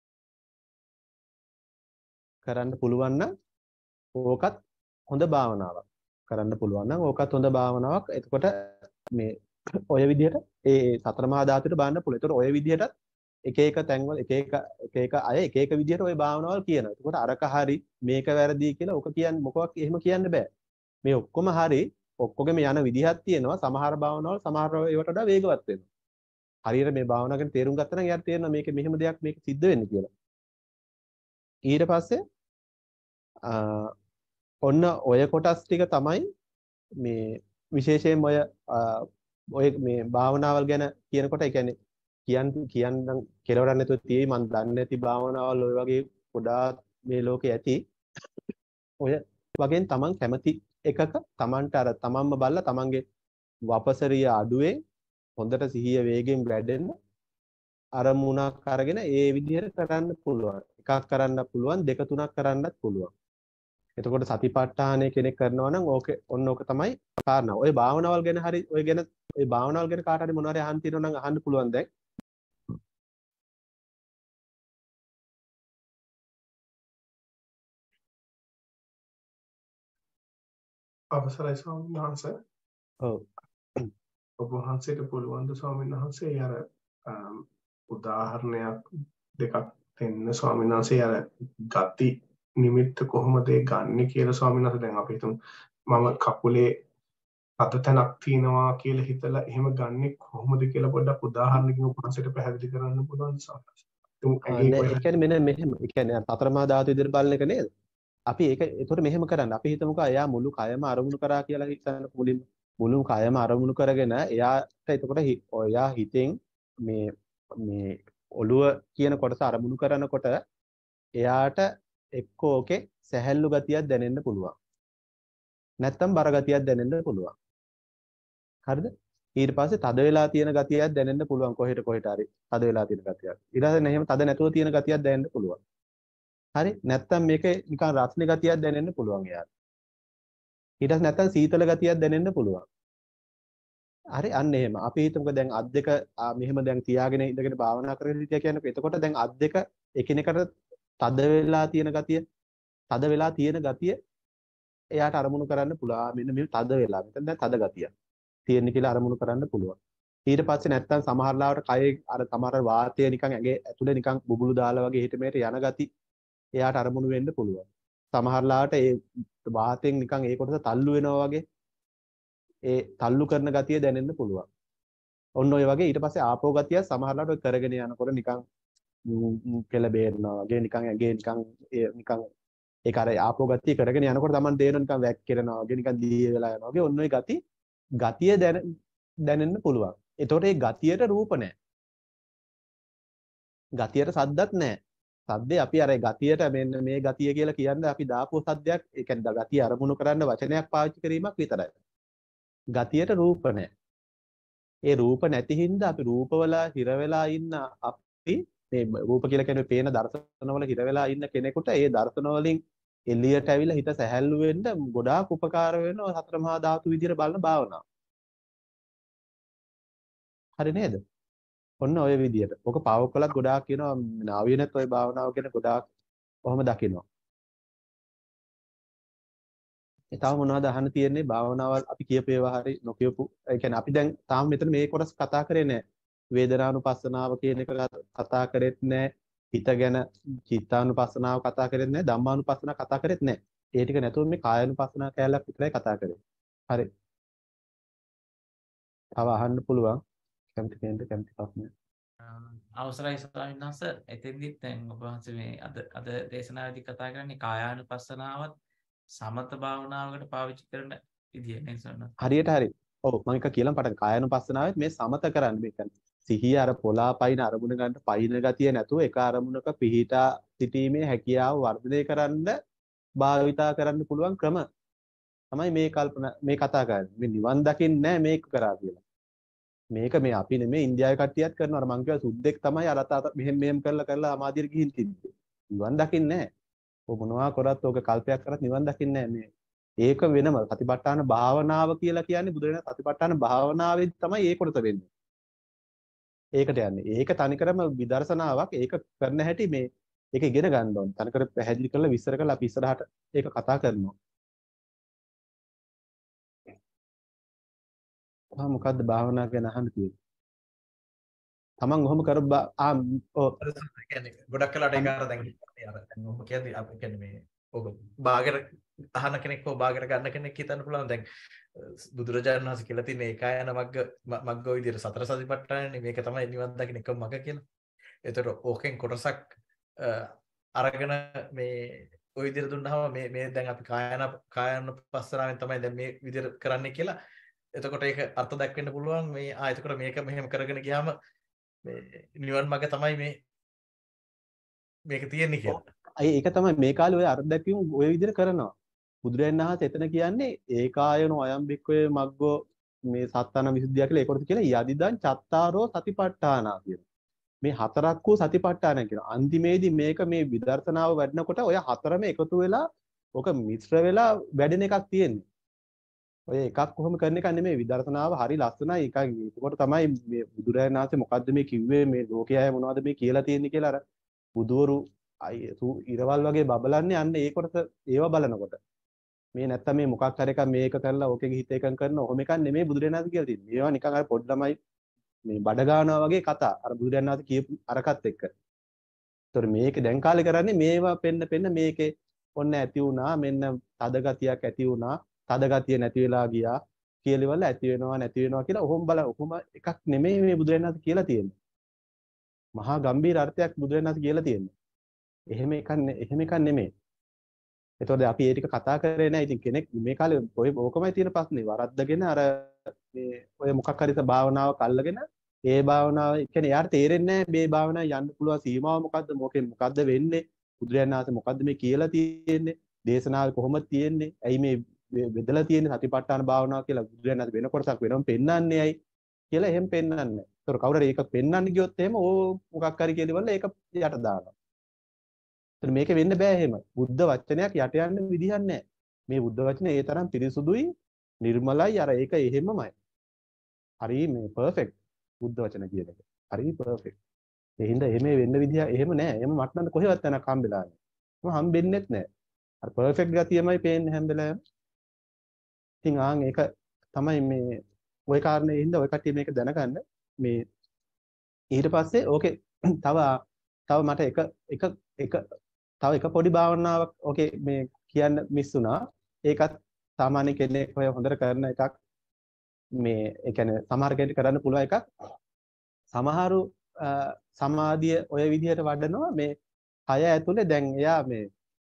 කරන්න පුළුවන් නම් ඕකත් හොඳ භාවනාවක්. කරන්න පුළුවන් නම් ඕකත් හොඳ භාවනාවක්. එතකොට මේ ඔය විදිහට ඒ සතර මහා ධාතුට බලන්න පුළුවන්. එතකොට ඔය විදිහටත් එක එක තැන්වල එක එක එක එක අය එක එක විදිහට ওই භාවනාවල් කියනවා. එතකොට අරක හරි මේක වැරදි කියලා ඔක කියන්නේ මොකක් එහෙම කියන්න බෑ. මේ ඔක්කොම හරි ඔක්කොගෙම යන විදිහක් තියෙනවා. සමහර භාවනාවල් සමහර ඒවට වඩා වේගවත් වෙනවා. හරියට මේ භාවනාව ගැන තේරුම් ගත්තා නම් එයාට තේරෙනවා මේක මෙහෙම දෙයක් මේක සිද්ධ වෙන්නේ කියලා. ඊට පස්සේ ඔන්න ඔය කොටස් ටික තමයි මේ විශේෂයෙන් ඔය ඔය මේ භාවනාවල් ගැන කියනකොට ඒ කියන්නේ කියන් කියන්න කෙලවරක් නැතුව තියෙයි මම දන්නේ නැති භාවනාවල් ඔය වගේ ගොඩාක් මේ ලෝකේ ඇති. ඔය වගේන් තමන් කැමති එකක තමන්ට අර තමන්ම බලලා තමන්ගේ වපසරිය අඩුවේ හොඳට සිහිය වේගෙන් වැඩෙන්න අරමුණක් අරගෙන ඒ විදිහට කරන්න පුළුවන්. එකක් කරන්න පුළුවන්, දෙක තුනක් කරන්නත් පුළුවන්. එතකොට සතිපට්ඨානය කෙනෙක් කරනවා නම් ඕක ඔන්න ඕක තමයි කාරණා. ඔය භාවනාවල් ගැන හරි ඔය ගැන ඔය භාවනාවල් ගැන කාට හරි මොනවා හරි අහන්න තියෙනවා නම් අහන්න පුළුවන් දැන්. අවසරයි ස්වාමීන් වහන්සේ. ඔව්. ඔබ වහන්සේට පුළුවන් ද ස්වාමීන් වහන්සේ අර උදාහරණයක් දෙකක් දෙන්න ස්වාමීන් වහන්සේ අර ගති නිමිත්ත කොහොමද ඒ ගන්න කියලා ස්වාමීන් වහන්සේ දැන් අපි හිතමු මම කකුලේ අත තැනක් තියෙනවා කියලා හිතලා එහෙම ගන්නෙ කොහොමද කියලා පොඩ්ඩක් උදාහරණකින් ඔබ වහන්සේට පැහැදිලි කරන්න පුළුවන් ස්වාමීන් වහන්සේ. ඒ කියන්නේ මෙන්න මෙහෙම ඒ කියන්නේ සතර මහා ධාතු විදිහට බලන එක නේද? අපි ඒක ඒතකොට මෙහෙම කරන්න. අපි හිතමුකෝ එයා මුළු කයම අරමුණු කරා කියලා හිතන්න මුලින්ම මුළු කයම අරමුණු කරගෙන එයාට එතකොට එයා හිතෙන් මේ මේ ඔළුව කියන කොටස අරමුණු කරනකොට එයාට එක්කෝ ඕකේ සැහැල්ලු ගතියක් දැනෙන්න පුළුවන්. නැත්තම් බර ගතියක් දැනෙන්න පුළුවන්. හරිද? ඊට පස්සේ තද වෙලා තියෙන ගතියක් දැනෙන්න පුළුවන් කොහෙට කොහෙට හරි. තද වෙලා තියෙන ගතියක්. ඊට පස්සේ එහෙම තද නැතුව තියෙන ගතියක් දැනෙන්න පුළුවන්. හරි? නැත්තම් මේකේ නිකන් රස්නේ ගතියක් දැනෙන්න පුළුවන් එයාට. ඊට පස්සේ නැත්තම් සීතල ගතියක් දැනෙන්න පුළුවන්. හරි අන්න එහෙම. අපි හිතමුකෝ දැන් අත් දෙක මෙහෙම දැන් තියාගෙන ඉඳගෙන භාවනා කරගෙන ඉතියා කියන්නේ එතකොට දැන් අත් දෙක එකිනෙකට තද වෙලා තියෙන ගතිය, තද වෙලා තියෙන ගතිය එයාට අරමුණු කරන්න පුළුවන්. මෙන්න මේ තද වෙලා. මෙතන දැන් තද ගතිය. තියෙන කියලා අරමුණු කරන්න පුළුවන්. ඊට පස්සේ නැත්තම් සමහර ලාවට කයේ අර සමහර වාතය නිකන් ඇඟේ ඇතුලේ නිකන් බුබුලු දාලා වගේ හිට මෙහෙට යන ගති එයාට අරමුණු වෙන්න පුළුවන්. සමහර ලාවට ඒ වාතයෙන් නිකන් ඒ කොටස තල්ලු වෙනවා වගේ ඒ තල්ලු කරන ගතිය දැනෙන්න පුළුවන්. ඔන්න ඔය වගේ ඊට පස්සේ ආපෝ ගතිය සමහර ලාවට කරගෙන යනකොට නිකන් කෙල බේරනවා වගේ නිකන් ඇඟේ නිකන් නිකන් ඒක අර ආපෝ ගතිය කරගෙන යනකොට Taman තේරෙන නිකන් වැක්කිරනවා වගේ නිකන් දී වෙලා යනවා වගේ ඔන්න ඔය ගති ගතිය දැනෙන්න පුළුවන්. එතකොට ඒ ගතියට රූප නැහැ. ගතියට සද්දත් නැහැ. සද්දේ අපි අර ගතියට මෙන්න මේ ගතිය කියලා කියන්නේ අපි දාපු සද්දයක් ඒ කියන්නේ ගතිය අරමුණු කරන්න වචනයක් පාවිච්චි කිරීමක් විතරයි. ගතියට රූප නැහැ. ඒ රූප නැති හින්දා අපි රූපවල හිර වෙලා ඉන්න අපි මේ රූප කියලා කියන්නේ පේන දර්ශනවල හිර වෙලා ඉන්න කෙනෙකුට ඒ දර්ශන වලින් එළියට ඇවිල්ලා හිත සැහැල්ලු වෙන්න ගොඩාක් උපකාර වෙනවා සතර මහා ධාතු විදිහට බලන භාවනාව. හරි නේද? ඔන්න ඔය විදිහට. ඔක පාව කළත් ගොඩාක් කියනවා නාවියනත් ඔය භාවනාව ගැන ගොඩාක් කොහොම දකිනවා. ඒ තව මොනවද අහන්න තියෙන්නේ භාවනාවල් අපි කියපු ඒවා හරි නොකියපු. ඒ කියන්නේ අපි දැන් තාම මෙතන මේ කොටස් කතා කරේ නැහැ. වේදනානුපස්සනාව කියන එක කතා කරෙත් නැහැ. හිත ගැන චිත්තානුපස්සනාව කතා කරෙත් නැහැ. ධම්මානුපස්සනාව කතා කරෙත් නැහැ. ඒ ටික නැතුව මේ කායानुපස්සනාව කැලලක් විතරයි කතා කරේ. හරි. තව අහන්න පුළුවන්. කැමති කෙනෙක් කැමති ප්‍රශ්න. අවසරයි ස්වාමීන් වහන්සේ. එතෙන්දිත් දැන් ඔබ වහන්සේ මේ අද අද දේශනාවේදී කතා කරන්නේ කායානුපස්සනාවත් සමත භාවනාවකට පාවිච්චි කරන විදිය නේ ස්වාමීන් වහන්සේ. හරියට හරි. ඔව් මම එක කියලා පටන් කායානුපස්සනාවෙත් මේ සමත කරන්නේ මේ කියන්නේ සිහිය අර පොලා පයින් අරමුණ ගන්න පයින් ගතිය නැතුව එක අරමුණක පිහිටා සිටීමේ හැකියාව වර්ධනය කරන්න භාවිතා කරන්න පුළුවන් ක්‍රම තමයි මේ කල්පනා මේ කතා කරන්නේ. මේ නිවන් දකින්නේ නැහැ මේක කරා කියලා. මේක මේ අපි නෙමෙයි ඉන්දියාවේ කට්ටියත් කරනවා. මං කියවා සුද්දෙක් තමයි අර තාත මෙහෙම මෙහෙම කරලා කරලා අමාදියට ගිහින් තිබ්බේ. නිවන් දකින්නේ නැහැ. ඔය මොනවා කරත් ඔක කල්පයක් කරත් නිවන් දකින්නේ නැහැ මේ. ඒක වෙනම සතිපට්ඨාන භාවනාව කියලා කියන්නේ බුදුරජාණන් සතිපට්ඨාන භාවනාවෙන් තමයි ඒක කොටස වෙන්නේ. ඒකට යන්නේ. ඒක තනිකරම විදර්ශනාවක්. ඒක කරන හැටි මේ ඒක ඉගෙන ගන්න ඕනේ. තනිකර පැහැදිලි කරලා විස්තර කරලා අපි ඉස්සරහට ඒක කතා කරනවා. ආ මොකද්ද භාවනා ගැන අහන්න තියෙන්නේ? තමන් ඔහොම කර ආ ඔව් කියන්නේ ගොඩක් කලට ඒක අර දැන් අර දැන් ඔහොම කියන්නේ අපි කියන්නේ මේ ඔක බාගෙට අහන කෙනෙක් හෝ බාගෙට ගන්න කෙනෙක් හිතන්න පුළුවන් දැන් බුදුරජාණන් වහන්සේ කියලා තියෙන ඒකායන මග්ග මග්ගෝ විදියට සතර සතිපට්ඨානනේ මේක තමයි නිවන් දකින්න එකම මග කියලා. ඒතකොට ඕකෙන් කොටසක් අරගෙන මේ ওই විදියට දුන්නාම මේ මේ දැන් අපි කායන කායන පස්සනාවෙන් තමයි දැන් මේ විදියට කරන්නේ කියලා. එතකොට ඒක අර්ථ දක්වන්න පුළුවන් මේ ආ එතකොට මේක මෙහෙම කරගෙන ගියාම මේ නිවන් මග තමයි මේ මේක තියෙන්නේ කියලා. අය ඒක තමයි මේ කාලේ ඔය අර්ථ දැක්වීම ඔය විදිහට කරනවා. බුදුරජාණන් වහන්සේ එතන කියන්නේ ඒකායනෝ අයම් බික්කවේ මග්ගෝ මේ සත්තන විසුද්ධිය කියලා ඒකට කියන යදිදන් චත්තාරෝ සතිපට්ඨානා කියන. මේ හතරක් වූ සතිපට්ඨාන කියන. අන්තිමේදී මේක මේ විදර්ශනාව වැඩනකොට ඔය හතරම එකතු වෙලා ඔක මිශ්‍ර වෙලා වැඩෙන එකක් තියෙන්නේ. ඔය එකක් කොහොම කරන එක නෙමෙයි විදර්ශනාව හරි ලස්සනයි එකක්. ඒකට තමයි මේ බුදුරජාණන් වහන්සේ මොකද්ද මේ කිව්වේ මේ ලෝකයේ මොනවද මේ කියලා තියෙන්නේ කියලා අර බුදවරු ඉරවල් වගේ බබලන්නේ අන්න ඒ කොටස ඒව බලනකොට. මේ නැත්තම් මේ මොකක් හරි එකක් මේක කරලා ඕකේ හිත එකම් කරන ඔහොම එකක් නෙමෙයි බුදුරජාණන් වහන්සේ කියලා තියෙන්නේ. මේවා නිකන් අර පොඩි ළමයි මේ බඩ ගන්නවා වගේ කතා. අර බුදුරජාණන් වහන්සේ කියපු අරකට එක්ක. ඒතකොට මේක දැන් කාලේ කරන්නේ මේවා පෙන්න පෙන්න මේකේ ඔන්න ඇති වුණා මෙන්න තද ගතියක් ඇති වුණා. තද ගතිය නැති වෙලා ගියා කියලාවල ඇති වෙනවා නැති වෙනවා කියලා ඔහොම බල ඔහොම එකක් නෙමෙයි මේ බුදුරජාණන් වහන්සේ කියලා තියෙන්නේ. මහා ගම්බීර අර්ථයක් බුදුරජාණන් වහන්සේ කියලා තියෙන්නේ. එහෙම එකක් එහෙම එකක් නෙමෙයි. එතකොට අපි ඒ ටික කතා කරේ නැහැ. ඉතින් කෙනෙක් මේ කාලේ ඔය ඕකමයි තියෙන ප්‍රශ්නේ. වරද්දගෙන අර මේ ඔය මොකක් හරි භාවනාවක් අල්ලගෙන ඒ භාවනාව කියන්නේ යාට තේරෙන්නේ නැහැ මේ භාවනාව යන්න පුළුවන් සීමාව මොකද්ද? මොකෙන් මොකද්ද වෙන්නේ? බුදුරජාණන් වහන්සේ මොකද්ද මේ කියලා තියෙන්නේ? දේශනාවේ කොහොමද තියෙන්නේ? ඇයි මේ බෙදලා තියෙන්නේ සතිපට්ඨාන භාවනාව කියලා බුදුරජාණන් වහන්සේ වෙන කොටසක් වෙනම පෙන්වන්නේ ඇයි කියලා එහෙම පෙන්වන්නේ නැහැ. ඒතකොට කවුරු හරි ඒක පෙන්වන්න ගියොත් එහෙම ඕ මොකක් හරි කියලා ඒක යට දානවා. ඒතර මේක වෙන්න බෑ එහෙම. බුද්ධ වචනයක් යට යන්න විදිහක් නැහැ. මේ බුද්ධ වචනේ ඒ තරම් පිරිසුදුයි, නිර්මලයි අර ඒක එහෙමමයි. හරි මේ පර්ෆෙක්ට් බුද්ධ වචන කියන එක. හරි පර්ෆෙක්ට්. ඒ හින්දා එහෙම වෙන්න විදිහ එහෙම නැහැ. එහෙම මට නම් කොහෙවත් යනක් හම්බෙලා නැහැ. මම හම්බෙන්නෙත් නැහැ. අර පර්ෆෙක්ට් ගතියමයි පේන්නේ හැම වෙලාවෙම. ඉතින් ආන් ඒක තමයි මේ ওই කාරණේ හින්දා ඔය කට්ටිය මේක දැනගන්න මේ ඊට පස්සේ ඕකේ තව තව මට එක එක එක තව එක පොඩි භාවනාවක් ඕකේ මේ කියන්න මිස් වුණා. ඒකත් සාමාන්‍ය කෙනෙක් ඔය හොඳට කරන එකක්. මේ ඒ කියන්නේ සමහර කෙනෙක් කරන්න පුළුවන් එකක්. සමහරු සමාධිය ඔය විදිහට වඩනවා මේ කය ඇතුලේ දැන් එයා මේ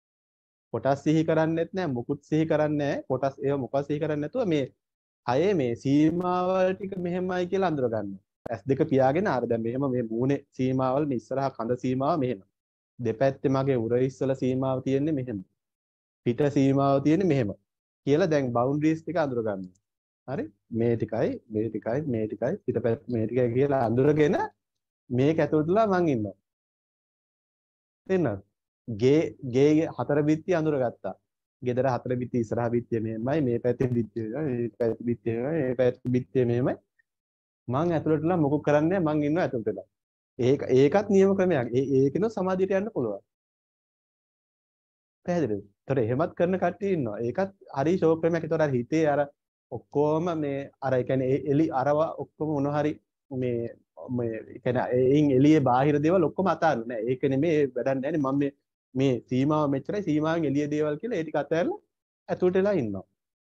කොටස් සිහි කරන්නේත් නැහැ මුකුත් සිහි කරන්නේ නැහැ. කොටස් ඒව මොකක් සිහි කරන්නේ නැතුව මේ කයේ මේ සීමාවල් ටික මෙහෙමයි කියලා අඳුර ගන්නවා. ඇස් දෙක පියාගෙන අර දැන් මෙහෙම මේ මූණේ සීමාවල් මේ ඉස්සරහා කඳ සීමාව මෙහෙම. දෙපැත්තේ මගේ උර ඉස්සල සීමාව තියෙන්නේ මෙහෙම. පිට සීමාව තියෙන්නේ මෙහෙම. කියලා දැන් බවුන්ඩරිස් ටික අඳුර ගන්නවා. හරි? මේ ටිකයි මේ ටිකයි මේ ටිකයි පිටපැත්ත මේ ටිකයි කියලා අඳුරගෙන මේක ඇතුළටලා මං ඉන්නවා. තේරෙනවද? ගේ ගේ හතර බිත්තිය අඳුරගත්තා. ගෙදර හතර බිත්තිය ඉස්සරහා බිත්තිය මෙහෙමයි මේ පැත්තේ බිත්තිය මේ පැත්තේ බිත්තිය මේ පැත්තේ බිත්තිය මෙහෙමයි. මං ඇතුළටලා මොකක් කරන්නේ මං ඉන්නවා ඇතුළටලා. ඒක ඒකත් නියම ක්‍රමයක්. ඒ ඒකිනු සමාධියට යන්න පුළුවන්. පැහැදිලිද? ඒතර එහෙමත් කරන කට්ටිය ඉන්නවා. ඒකත් හරි ෂෝක් ක්‍රමයක්. ඒතර අර හිතේ අර ඔක්කොම මේ අර ඒ කියන්නේ එලි අරවා ඔක්කොම මොන හරි මේ මේ ඒ කියන්නේ එයින් එළියේ බාහිර දේවල් ඔක්කොම අතාරින්න නෑ. ඒක නෙමෙයි වැඩක් නෑනේ. මම මේ මේ සීමාව මෙච්චරයි සීමාවෙන් එළිය දේවල් කියලා ඒ ටික අතහැරලා ඇතුළට වෙලා ඉන්නවා.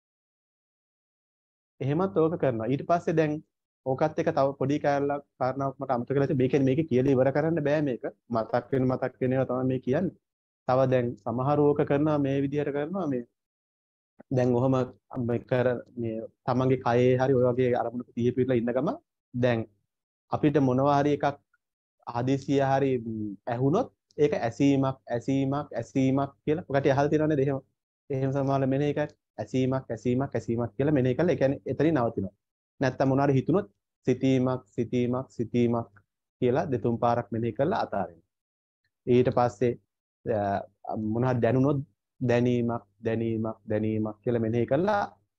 එහෙමත් ඕක කරනවා. ඊට පස්සේ දැන් ඕකත් එක තව පොඩි කෑල්ලක් කාරණාවක් මට අමතක වෙලා තිබේ. මේක මේක කියලා ඉවර කරන්න බෑ මේක. මතක් වෙන මතක් වෙන ඒවා තමයි මේ කියන්නේ. තව දැන් සමහර ඕක කරනවා මේ විදිහට කරනවා මේ දැන් ඔහම මේ කර මේ තමන්ගේ කයේ හරි ඔය වගේ අරමුණක තියපිරලා ඉන්න ගම දැන් අපිට මොනවා හරි එකක් හදිසිය හරි ඇහුනොත් ඒක ඇසීමක් ඇසීමක් ඇසීමක් කියලා ඔකට අහලා තියෙනවනේ එහෙම. එහෙම සමාන මෙනෙහි එකක් ඇසීමක් ඇසීමක් ඇසීමක් කියලා මෙනෙහි කළා. ඒ කියන්නේ එතනින් නවතිනවා. නැත්තම් මොනවා හරි හිතුනොත් සිතීමක් සිතීමක් සිතීමක් කියලා දෙතුන් පාරක් මෙනෙහි කරලා අතාරිනවා. ඊට පස්සේ මොනවා දැනුනොත් දැනීමක් දැනීමක් දැනීමක් කියලා මෙනෙහි කරලා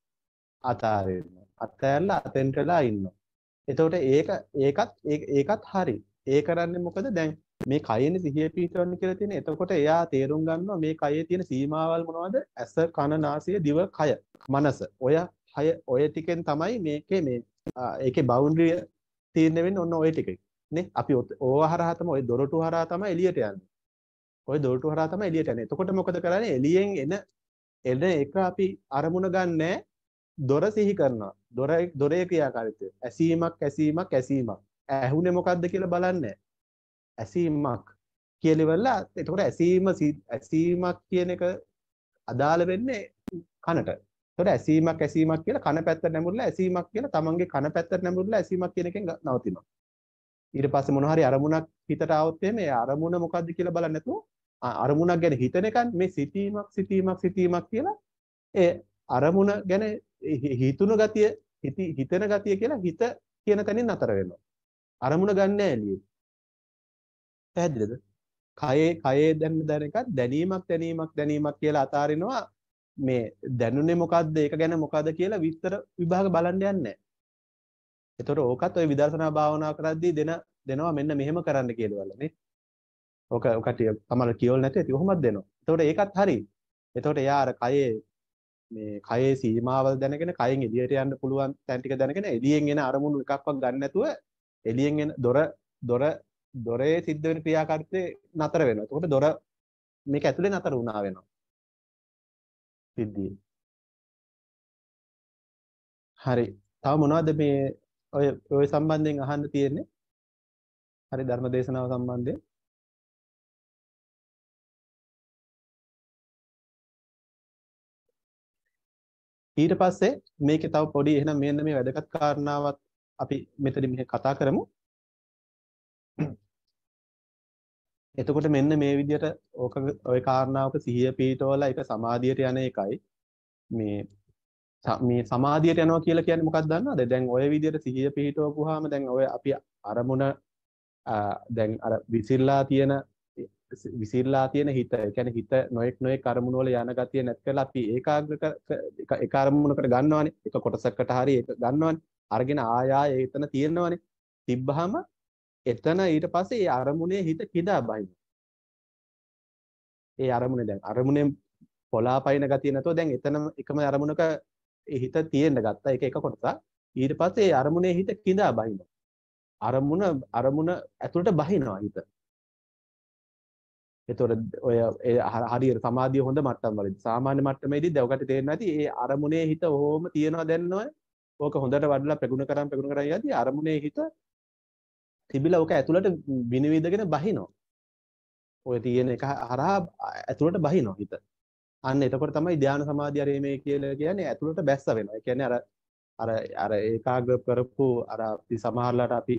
අතාරිනවා. අතෑරලා අතෙන්ටලා ඉන්නවා. එතකොට ඒක ඒකත් ඒකත් හරි. ඒ කරන්නේ මොකද දැන් මේ කයෙනේ සිහිය පිහිටවන්න කියලා තියෙන. එතකොට එයා තේරුම් ගන්නවා මේ කයේ තියෙන සීමාවල් මොනවද? ඇස, කන, නාසය, දිව, කය, මනස. ඔය හය ඔය ටිකෙන් තමයි මේකේ මේ ඒකේ බවුන්ඩරි තීරණය වෙන්නේ ඔන්න ඔය ටිකේ. නේ? අපි ඕව හරහා තමයි ඔය දොරටු හරහා තමයි එළියට යන්නේ. ඔය දොරටු හරහා තමයි එළියට යන්නේ. එතකොට මොකද කරන්නේ? එළියෙන් එන එන එක අපි අරමුණ ගන්නෑ. දොර සිහි කරනවා. දොර දොරේ ක්‍රියාකාරීත්වය. ඇසීමක් ඇසීමක් ඇසීමක්. ඇහුනේ මොකද්ද කියලා බලන්නේ. ඇසීමක් කියලා ඉවරලා එතකොට ඇසීම ඇසීමක් කියන එක අදාළ වෙන්නේ කනට. එතකොට ඇසීමක් ඇසීමක් කියලා කන පැත්තට නැඹුරලා ඇසීමක් කියලා තමන්ගේ කන පැත්තට නැඹුරලා ඇසීමක් කියන එකෙන් නවතිනවා. ඊට පස්සේ මොන හරි අරමුණක් හිතට ආවොත් එහෙම ඒ අරමුණ මොකද්ද කියලා බලන්නේ නැතුව අරමුණක් ගැන හිතන එක මේ සිතීමක් සිතීමක් සිතීමක් කියලා ඒ අරමුණ ගැන හිතුණු ගතිය හිතන ගතිය කියලා හිත කියන තැනින් නතර වෙනවා. අරමුණ ගන්න ඇලියේ. පැහැදිලිද? කයේ කයේ දැන දැන එක දැනීමක් දැනීමක් දැනීමක් කියලා අතාරිනවා. මේ දැනුනේ මොකද්ද ඒක ගැන මොකද්ද කියලා විස්තර විභාග බලන්න යන්නේ නැහැ. ඒතකොට ඕකත් ඔය විදර්ශනා භාවනා කරද්දී දෙන දෙනවා මෙන්න මෙහෙම කරන්න කියලා නේ. ඕක ඔකට තමයි කියවල නැති ඒක කොහොමද දෙනවා. ඒතකොට ඒකත් හරි. ඒතකොට එයා අර කයේ මේ කයේ සීමාවල් දැනගෙන කයෙන් එළියට යන්න පුළුවන් තැන් ටික දැනගෙන එළියෙන් එන අරමුණු එකක්වත් ගන්න නැතුව එළියෙන් එන දොර දොර දොරේ සිද්ධ වෙන ක්‍රියාකාරීත්වය නතර වෙනවා. එතකොට දොර මේක ඇතුලේ නතර වුණා වෙනවා. සිද්ධිය. හරි. තව මොනවද මේ ඔය ඔය සම්බන්ධයෙන් අහන්න තියෙන්නේ? හරි ධර්ම දේශනාව සම්බන්ධයෙන්. ඊට පස්සේ මේකේ තව පොඩි එහෙනම් මෙන්න මේ වැදගත් කාරණාවක් අපි මෙතන මෙහෙ කතා කරමු. එතකොට මෙන්න මේ විදිහට ඕක ওই කාරණාවක සිහිය පීඨවල ඒක සමාධියට යන එකයි මේ මේ සමාධියට යනවා කියලා කියන්නේ මොකක්ද දන්නවද? දැන් ওই විදිහට සිහිය පීඨවපුවාම දැන් ඔය අපි අරමුණ දැන් අර විසිරලා තියෙන විසිරලා තියෙන හිත, ඒ කියන්නේ හිත නොඑක් නොඑක් අරමුණු වල යන ගතිය නැත් කරලා අපි ඒකාග්‍ර එක අරමුණකට ගන්නවනේ. එක කොටසකට හරි ඒක ගන්නවනේ. අරගෙන ආය ආය එතන තියෙනවනේ. තිබ්බහම එතන ඊට පස්සේ ඒ අරමුණේ හිත කිඳා බහිනවා. ඒ අරමුණේ දැන් අරමුණෙන් පොලාපයින් ගතිය නැතෝ දැන් එතනම එකම අරමුණක හිත තියෙන්න ගත්තා. ඒක එක කොටසක්. ඊට පස්සේ ඒ අරමුණේ හිත කිඳා බහිනවා. අරමුණ අරමුණ ඇතුළට බහිනවා හිත. එතකොට ඔය හරියට සමාධිය හොඳ මට්ටම් වලදී සාමාන්‍ය මට්ටමේදී දැවකට තේරෙන්නේ නැති ඒ අරමුණේ හිත ඕම තියනවා දැනනවා. ඕක හොඳට වඩලා ප්‍රගුණ කරන් ප්‍රගුණ කරන් යද්දී අරමුණේ හිත තිබිලා ඕක ඇතුළට විනිවිදගෙන බහිනවා. ඔය තියෙන එක හරහා ඇතුළට බහිනවා හිත. අන්න එතකොට තමයි ධානා සමාධිය අර මේ කියලා කියන්නේ ඇතුළට බැස්ස වෙනවා. ඒ කියන්නේ අර අර අර ඒකාග්‍ර කරපු අර අපි සමහරලාට අපි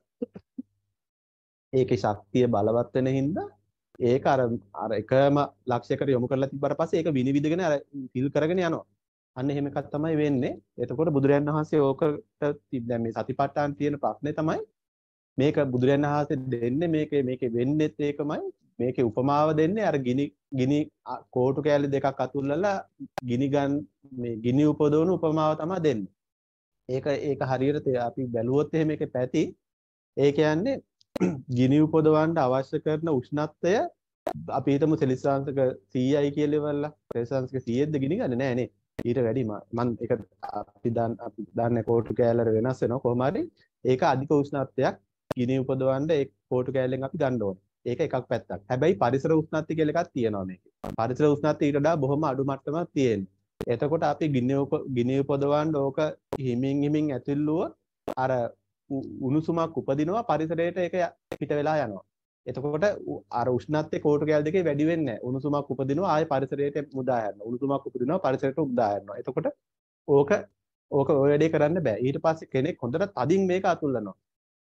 ඒකේ ශක්තිය බලවත් වෙන හින්දා ඒක අර අර එකම ලක්ෂයකට යොමු කරලා තිබ්බට පස්සේ ඒක විනිවිදගෙන අර ෆිල් කරගෙන යනවා. අන්න එහෙම එකක් තමයි වෙන්නේ. එතකොට බුදුරජාණන් වහන්සේ ඕකට දැන් මේ සතිපට්ඨාන තියෙන ප්‍රශ්නේ තමයි මේක බුදුරජාණන් වහන්සේ දෙන්නේ මේකේ මේකේ වෙන්නේත් ඒකමයි. මේකේ උපමාව දෙන්නේ අර ගිනි ගිනි කෝටු කෑලි දෙකක් අතුල්ලලා ගිනි ගන්න මේ ගිනි උපදවන උපමාව තමයි දෙන්නේ. ඒක ඒක හරියට අපි බැලුවොත් එහෙම මේකේ පැති ඒ කියන්නේ ගිනි උපදවන්න අවශ්‍ය කරන උෂ්ණත්වය අපි හිතමු සෙල්සියස් සීයයි කියලා ඉවරලා සෙල්සියස් සීයද ගිනි ගන්න නෑ නේ ඊට වැඩි මම ඒක අපි දාන්න අපි දාන්නේ කෝටු කෑල්ලර වෙනස් වෙනවා කොහොම හරි ඒක අධික උෂ්ණත්වයක් ගිනි උපදවන්න ඒ කෝටු කෑල්ලෙන් අපි ගන්න ඕනේ ඒක එකක් පැත්තක් හැබැයි පරිසර උෂ්ණත්වය කියලා එකක් තියෙනවා මේකේ පරිසර උෂ්ණත්වය ඊට වඩා බොහොම අඩු මට්ටමක් තියෙනවා එතකොට අපි ගිනි ගිනි උපදවන්න ඕක හිමින් හිමින් ඇතුළුව අර උණුසුමක් උපදිනවා පරිසරයට ඒක පිට වෙලා යනවා. එතකොට අර උෂ්ණත්වයේ කෝටු කැල් දෙකේ වැඩි වෙන්නේ නැහැ. උණුසුමක් උපදිනවා ආයේ පරිසරයට මුදා හැරෙනවා. උණුසුමක් උපදිනවා පරිසරයට මුදා හැරෙනවා. එතකොට ඕක ඕක ඔය වැඩේ කරන්න බෑ. ඊට පස්සේ කෙනෙක් හොඳට තදින් මේක අතුල්ලනවා.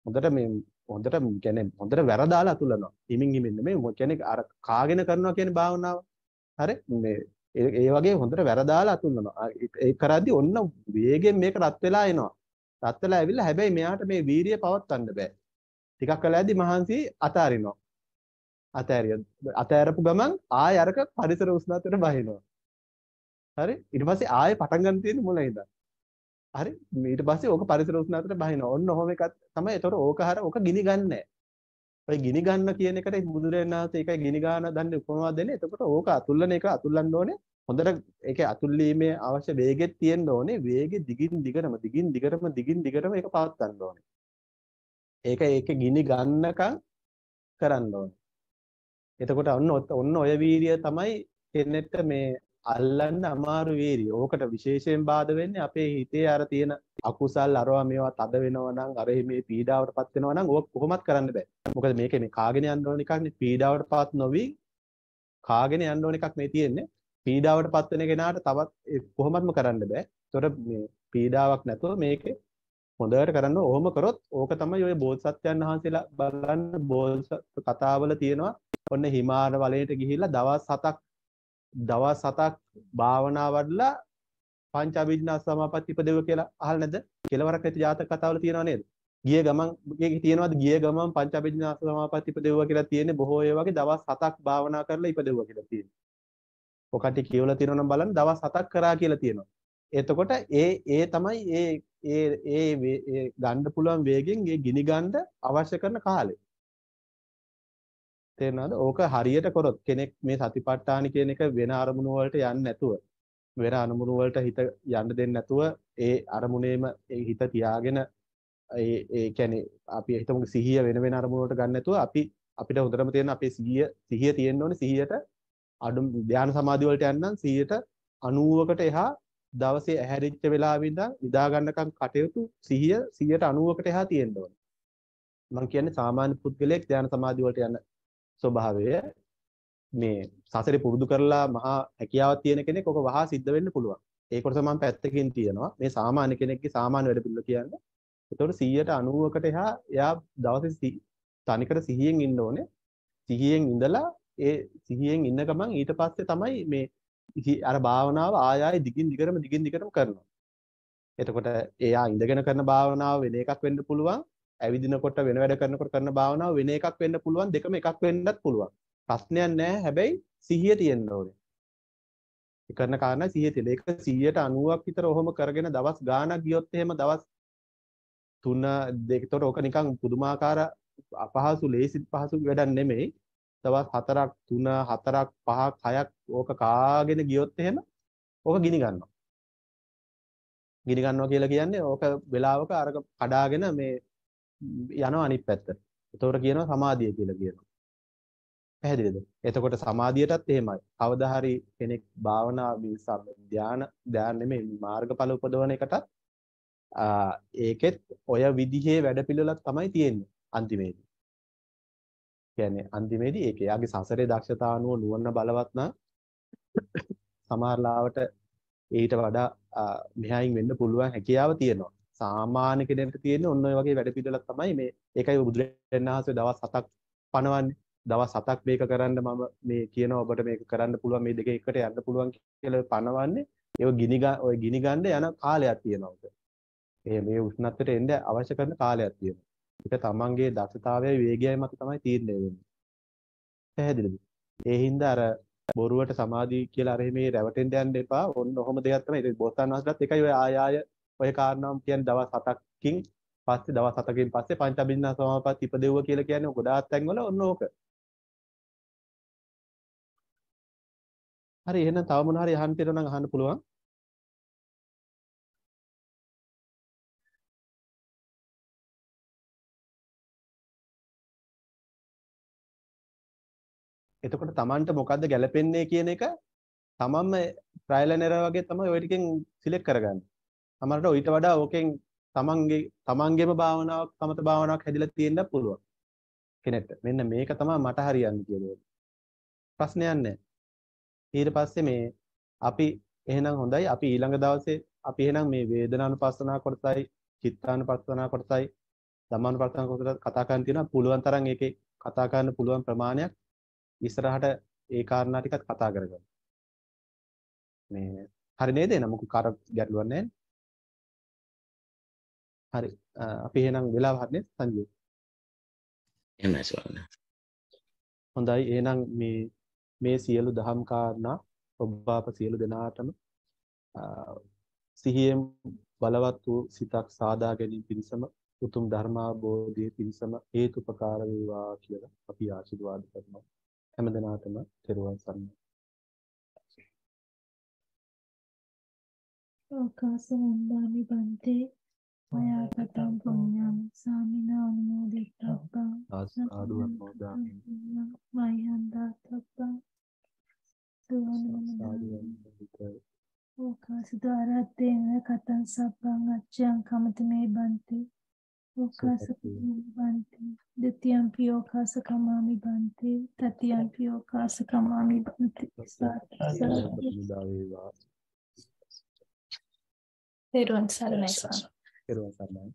හොඳට මේ හොඳට කියන්නේ හොඳට වැරදාලා අතුලනවා. හිමින් හිමින් නෙමෙයි කියන්නේ අර කාගෙන කරනවා කියන භාවනාව. හරි මේ ඒ වගේ හොඳට වැරදාලා අතුලනවා. ඒ කරද්දි ඔන්න වේගෙන් මේක රත් වෙලා එනවා. රත් වෙලා ඇවිල්ලා හැබැයි මෙයාට මේ වීරිය පවත්වන්න බෑ. ටිකක් කලද්දි මහන්සි අතාරිනවා. අතෑරිය අතෑරපු ගමන් ආය අරක පරිසර උෂ්ණත්වයට බහිනවා. හරි ඊට පස්සේ ආයෙ පටන් ගන්න තියෙන මුල ඉඳන්. හරි ඊට පස්සේ ඕක පරිසර උෂ්ණත්වයට බහිනවා. ඔන්න ඔහොම එකක් තමයි. ඒතකොට ඕක හර ඕක ගිනි ගන්නෑ. ඔය ගිනි ගන්න කියන එකට බුදුරජාණන් වහන්සේ ඒකයි ගිනි ගන්න දන්නේ උපමා දෙන්නේ. එතකොට ඕක අතුල්ලන එක අතුල්ලන්න ඕනේ. හොඳට ඒකේ අතුල්ලීමේ අවශ්‍ය වේගෙත් තියෙන්න ඕනේ. වේගෙ දිගින් දිගටම දිගින් දිගටම දිගින් දිගටම ඒක පවත්වන්න ඕනේ. ඒක ඒකේ ගිනි ගන්නකම් කරන්න ඕනේ. එතකොට ඔන්න ඔන්න ඔය වීරිය තමයි කෙනෙක්ට මේ අල්ලන්න අමාරු වීරිය. ඕකට විශේෂයෙන් බාධා වෙන්නේ අපේ හිතේ අර තියෙන අකුසල් අරවා මේවා තද වෙනවා නම් අර මේ පීඩාවටපත් වෙනවා නම් ඕක කොහොමත් කරන්න බෑ. මොකද මේකේ මේ කාගෙන යන්න ඕන එකක් නේ. පීඩාවටපත් නොවි කාගෙන යන්න ඕන එකක් මේ තියෙන්නේ. පීඩාවටපත් වෙන කෙනාට තවත් කොහොමත්ම කරන්න බෑ. ඒතකොට මේ පීඩාවක් නැතුව මේකේ හොඳට කරන්න ඕම කරොත් ඕක තමයි ඔය බෝධිසත්වයන් වහන්සේලා බලන්න බෝධිසත් කතාවල තියෙනවා. ඔන්න හිමාල වලයට ගිහිල්ලා දවස් හතක් දවස් හතක් භාවනා වඩලා පංච අභිඥා සමාපatti ඉපදෙව කියලා අහලා නැද්ද? කෙලවරක් ඇති ජාතක කතාවල තියෙනව නේද? ගිය ගමන් මේකේ තියෙනවද ගිය ගමන් පංච අභිඥා සමාපatti ඉපදෙවුවා කියලා තියෙන්නේ බොහෝ ඒ වගේ දවස් හතක් භාවනා කරලා ඉපදෙවුවා කියලා තියෙනවා. ඔකට කියවලා තියෙනවා නම් බලන්න දවස් හතක් කරා කියලා තියෙනවා. එතකොට ඒ ඒ තමයි ඒ ඒ ඒ ගන්න පුළුවන් වේගෙන් ඒ ගිනි ගන්න අවශ්‍ය කරන කාලය. තේරෙනවද? ඕක හරියට කරොත් කෙනෙක් මේ සතිපට්ඨාන කියන එක වෙන අරමුණු වලට යන්නේ නැතුව වෙන අරමුණු වලට හිත යන්න දෙන්නේ නැතුව ඒ අරමුණේම ඒ හිත තියාගෙන ඒ ඒ කියන්නේ අපි හිතමු සිහිය වෙන වෙන අරමුණු වලට ගන්න නැතුව අපි අපිට හොඳටම තියෙන අපේ සිහිය සිහිය තියෙන්න ඕනේ සිහියට අඩු ධ්‍යාන සමාධි වලට යන්න නම් සිහියට අනූවකට එහා දවසේ ඇහැරිච්ච වෙලාවෙ ඉඳන් නිදා ගන්නකම් කටයුතු සිහිය සිහියට අනූවකට එහා තියෙන්න ඕනේ. මම කියන්නේ සාමාන්‍ය පුද්ගලයෙක් ධ්‍යාන සමාධි වලට යන ස්වභාවය මේ සසරේ පුරුදු කරලා මහා හැකියාවක් තියෙන කෙනෙක් ඔක වහා සිද්ධ වෙන්න පුළුවන්. ඒකට මම පැත්තකින් තියනවා. මේ සාමාන්‍ය කෙනෙක්ගේ සාමාන්‍ය වැඩ පිළිවෙල කියන්නේ. ඒතකොට සිහියට අනූවකට එහා එයා දවසේ තනිකර සිහියෙන් ඉන්න ඕනේ. සිහියෙන් ඉඳලා ඒ සිහියෙන් ඉන්න ගමන් ඊට පස්සේ තමයි මේ අර භාවනාව ආය ආය දිගින් දිගටම දිගින් දිගටම කරනවා. එතකොට එයා ඉඳගෙන කරන භාවනාව වෙන එකක් වෙන්න පුළුවන්. ඇවිදිනකොට වෙන වැඩ කරනකොට කරන භාවනාව වෙන එකක් වෙන්න පුළුවන්. දෙකම එකක් වෙන්නත් පුළුවන්. ප්‍රශ්නයක් නැහැ. හැබැයි සිහිය තියෙන්න ඕනේ. ඒ කරන කාරණා සිහිය තියෙන. ඒක සිහියට අනූවක් විතර ඔහොම කරගෙන දවස් ගාණක් ගියොත් එහෙම දවස් තුන දෙකතොර ඕක නිකන් පුදුමාකාර අපහසු ලේසි පහසු වැඩක් නෙමෙයි. දවස් හතරක් තුන හතරක් පහක් හයක් ඕක කාගෙන ගියොත් එහෙම ඕක ගිනි ගන්නවා. ගිනි ගන්නවා කියලා කියන්නේ ඕක වෙලාවක අරක කඩාගෙන මේ යනවා අනිත් පැත්තට. ඒතකොට කියනවා සමාධිය කියලා කියනවා. පැහැදිලිද? එතකොට සමාධියටත් එහෙමයි. කවදා හරි කෙනෙක් භාවනා ධ්‍යාන ධ්‍යාන නෙමෙයි මාර්ගඵල උපදවන එකටත් ඒකෙත් ඔය විදිහේ වැඩපිළිවෙලක් තමයි තියෙන්නේ අන්තිමේදී. කියන්නේ අන්තිමේදී ඒක යාගේ සසරේ දක්ෂතාවනුව නුවණ බලවත් නම් සමහරලාවට ඊට වඩා මෙහායින් වෙන්න පුළුවන් හැකියාව තියෙනවා. සාමාන්‍ය කෙනෙකුට තියෙන ඔන්න ඔය වගේ වැඩ පිළිවෙලක් තමයි මේ. ඒකයි බුදුරජාණන් වහන්සේ දවස් හතක් පනවන්නේ. දවස් හතක් මේක කරන්න මම මේ කියනවා ඔබට මේක කරන්න පුළුවන් මේ දෙකේ එකට යන්න පුළුවන් කියලා පනවන්නේ. ඒක ගිනි ඔය ගිනි ගන්න යන කාලයක් තියෙනවා උක. ඒ මේ උෂ්ණත්වයට එන්න අවශ්‍ය කරන කාලයක් තියෙනවා. ඒක තමන්ගේ දක්ෂතාවයයි වේගයයි මත තමයි තීරණය වෙන්නේ. පැහැදිලිද? ඒ හින්දා අර බොරුවට සමාධි කියලා අර මේ රැවටෙන්න යන්න එපා. ඔන්න ඔහොම දෙයක් තමයි. ඒක බෝසතාණන් වහන්සේලාත් එකයි ඔය ආය ආය ඔය කාරණාම් කියන්නේ දවස් හතකින් පස්සේ දවස් හතකින් පස්සේ පංච අභිඥා සමාපatti ඉපදෙව්වා කියලා කියන්නේ ගොඩාක් තැන්වල ඔන්න ඕක. හරි එහෙනම් තව මොන හරි අහන්න තියෙනවා නම් අහන්න පුළුවන්. එතකොට Tamanට මොකද්ද ගැලපෙන්නේ කියන එක තමන්ම ට්‍රයිල් ඇන්ඩ් එරර් වගේ තමයි ඔය ටිකෙන් සිලෙක්ට් කරගන්නේ. තමන්ට ඊට වඩා ඕකෙන් තමන්ගේ තමන්ගේම භාවනාවක් තමත භාවනාවක් හැදිලා තියෙන්න පුළුවන් කෙනෙක්ට. මෙන්න මේක තමයි මට හරියන්නේ කියලා. ප්‍රශ්නයක් නැහැ. ඊට පස්සේ මේ අපි එහෙනම් හොඳයි අපි ඊළඟ දවසේ අපි එහෙනම් මේ වේදනානුපස්සනා කොටසයි චිත්තානුපස්සනා කොටසයි ධම්මානුපස්සන කොටස කතා කරන්න තියෙනවා පුළුවන් තරම් ඒකේ කතා කරන්න පුළුවන් ප්‍රමාණයක් ඉස්සරහට ඒ කාරණා ටිකත් කතා කරගන්න. මේ හරි නේද? එන මොකක් කාර ගැටලුවක් නැහැ. හරි. අපි එහෙනම් වෙලාව හරිනේ සංජය. එහෙමයි ස්වාමීනි. හොඳයි. එහෙනම් මේ මේ සියලු දහම් කාරණා ඔබ අප සියලු දෙනාටම සිහියෙන් බලවත් වූ සිතක් සාදා ගැනීම පිණිසම උතුම් ධර්මාභෝධයේ පිණිසම හේතුපකාර වේවා කියලා අපි ආශිර්වාද කරනවා. හැම දිනාටම තෙරුවන් සරණයි. ඕකාස වන්දාමි බන්තේ මයාපතං පුඤ්ඤං සාමිනා අනුමෝදිතබ්බං ආසාදු අනුමෝදාමි මයන්දාතබ්බං සුවනමෝ ඕකාස ද්වාරත්තේන කතං සබ්බං අච්ඡං කමත මේ බන්ති ඕකාස බන්ති द्वितीयं पि ඕකාස කමාමි බන්ති තතියම් पि ඕකාස කමාමි බන්ති සාදු තෙරුවන් සරණයි. තෙරුවන් සරණයි.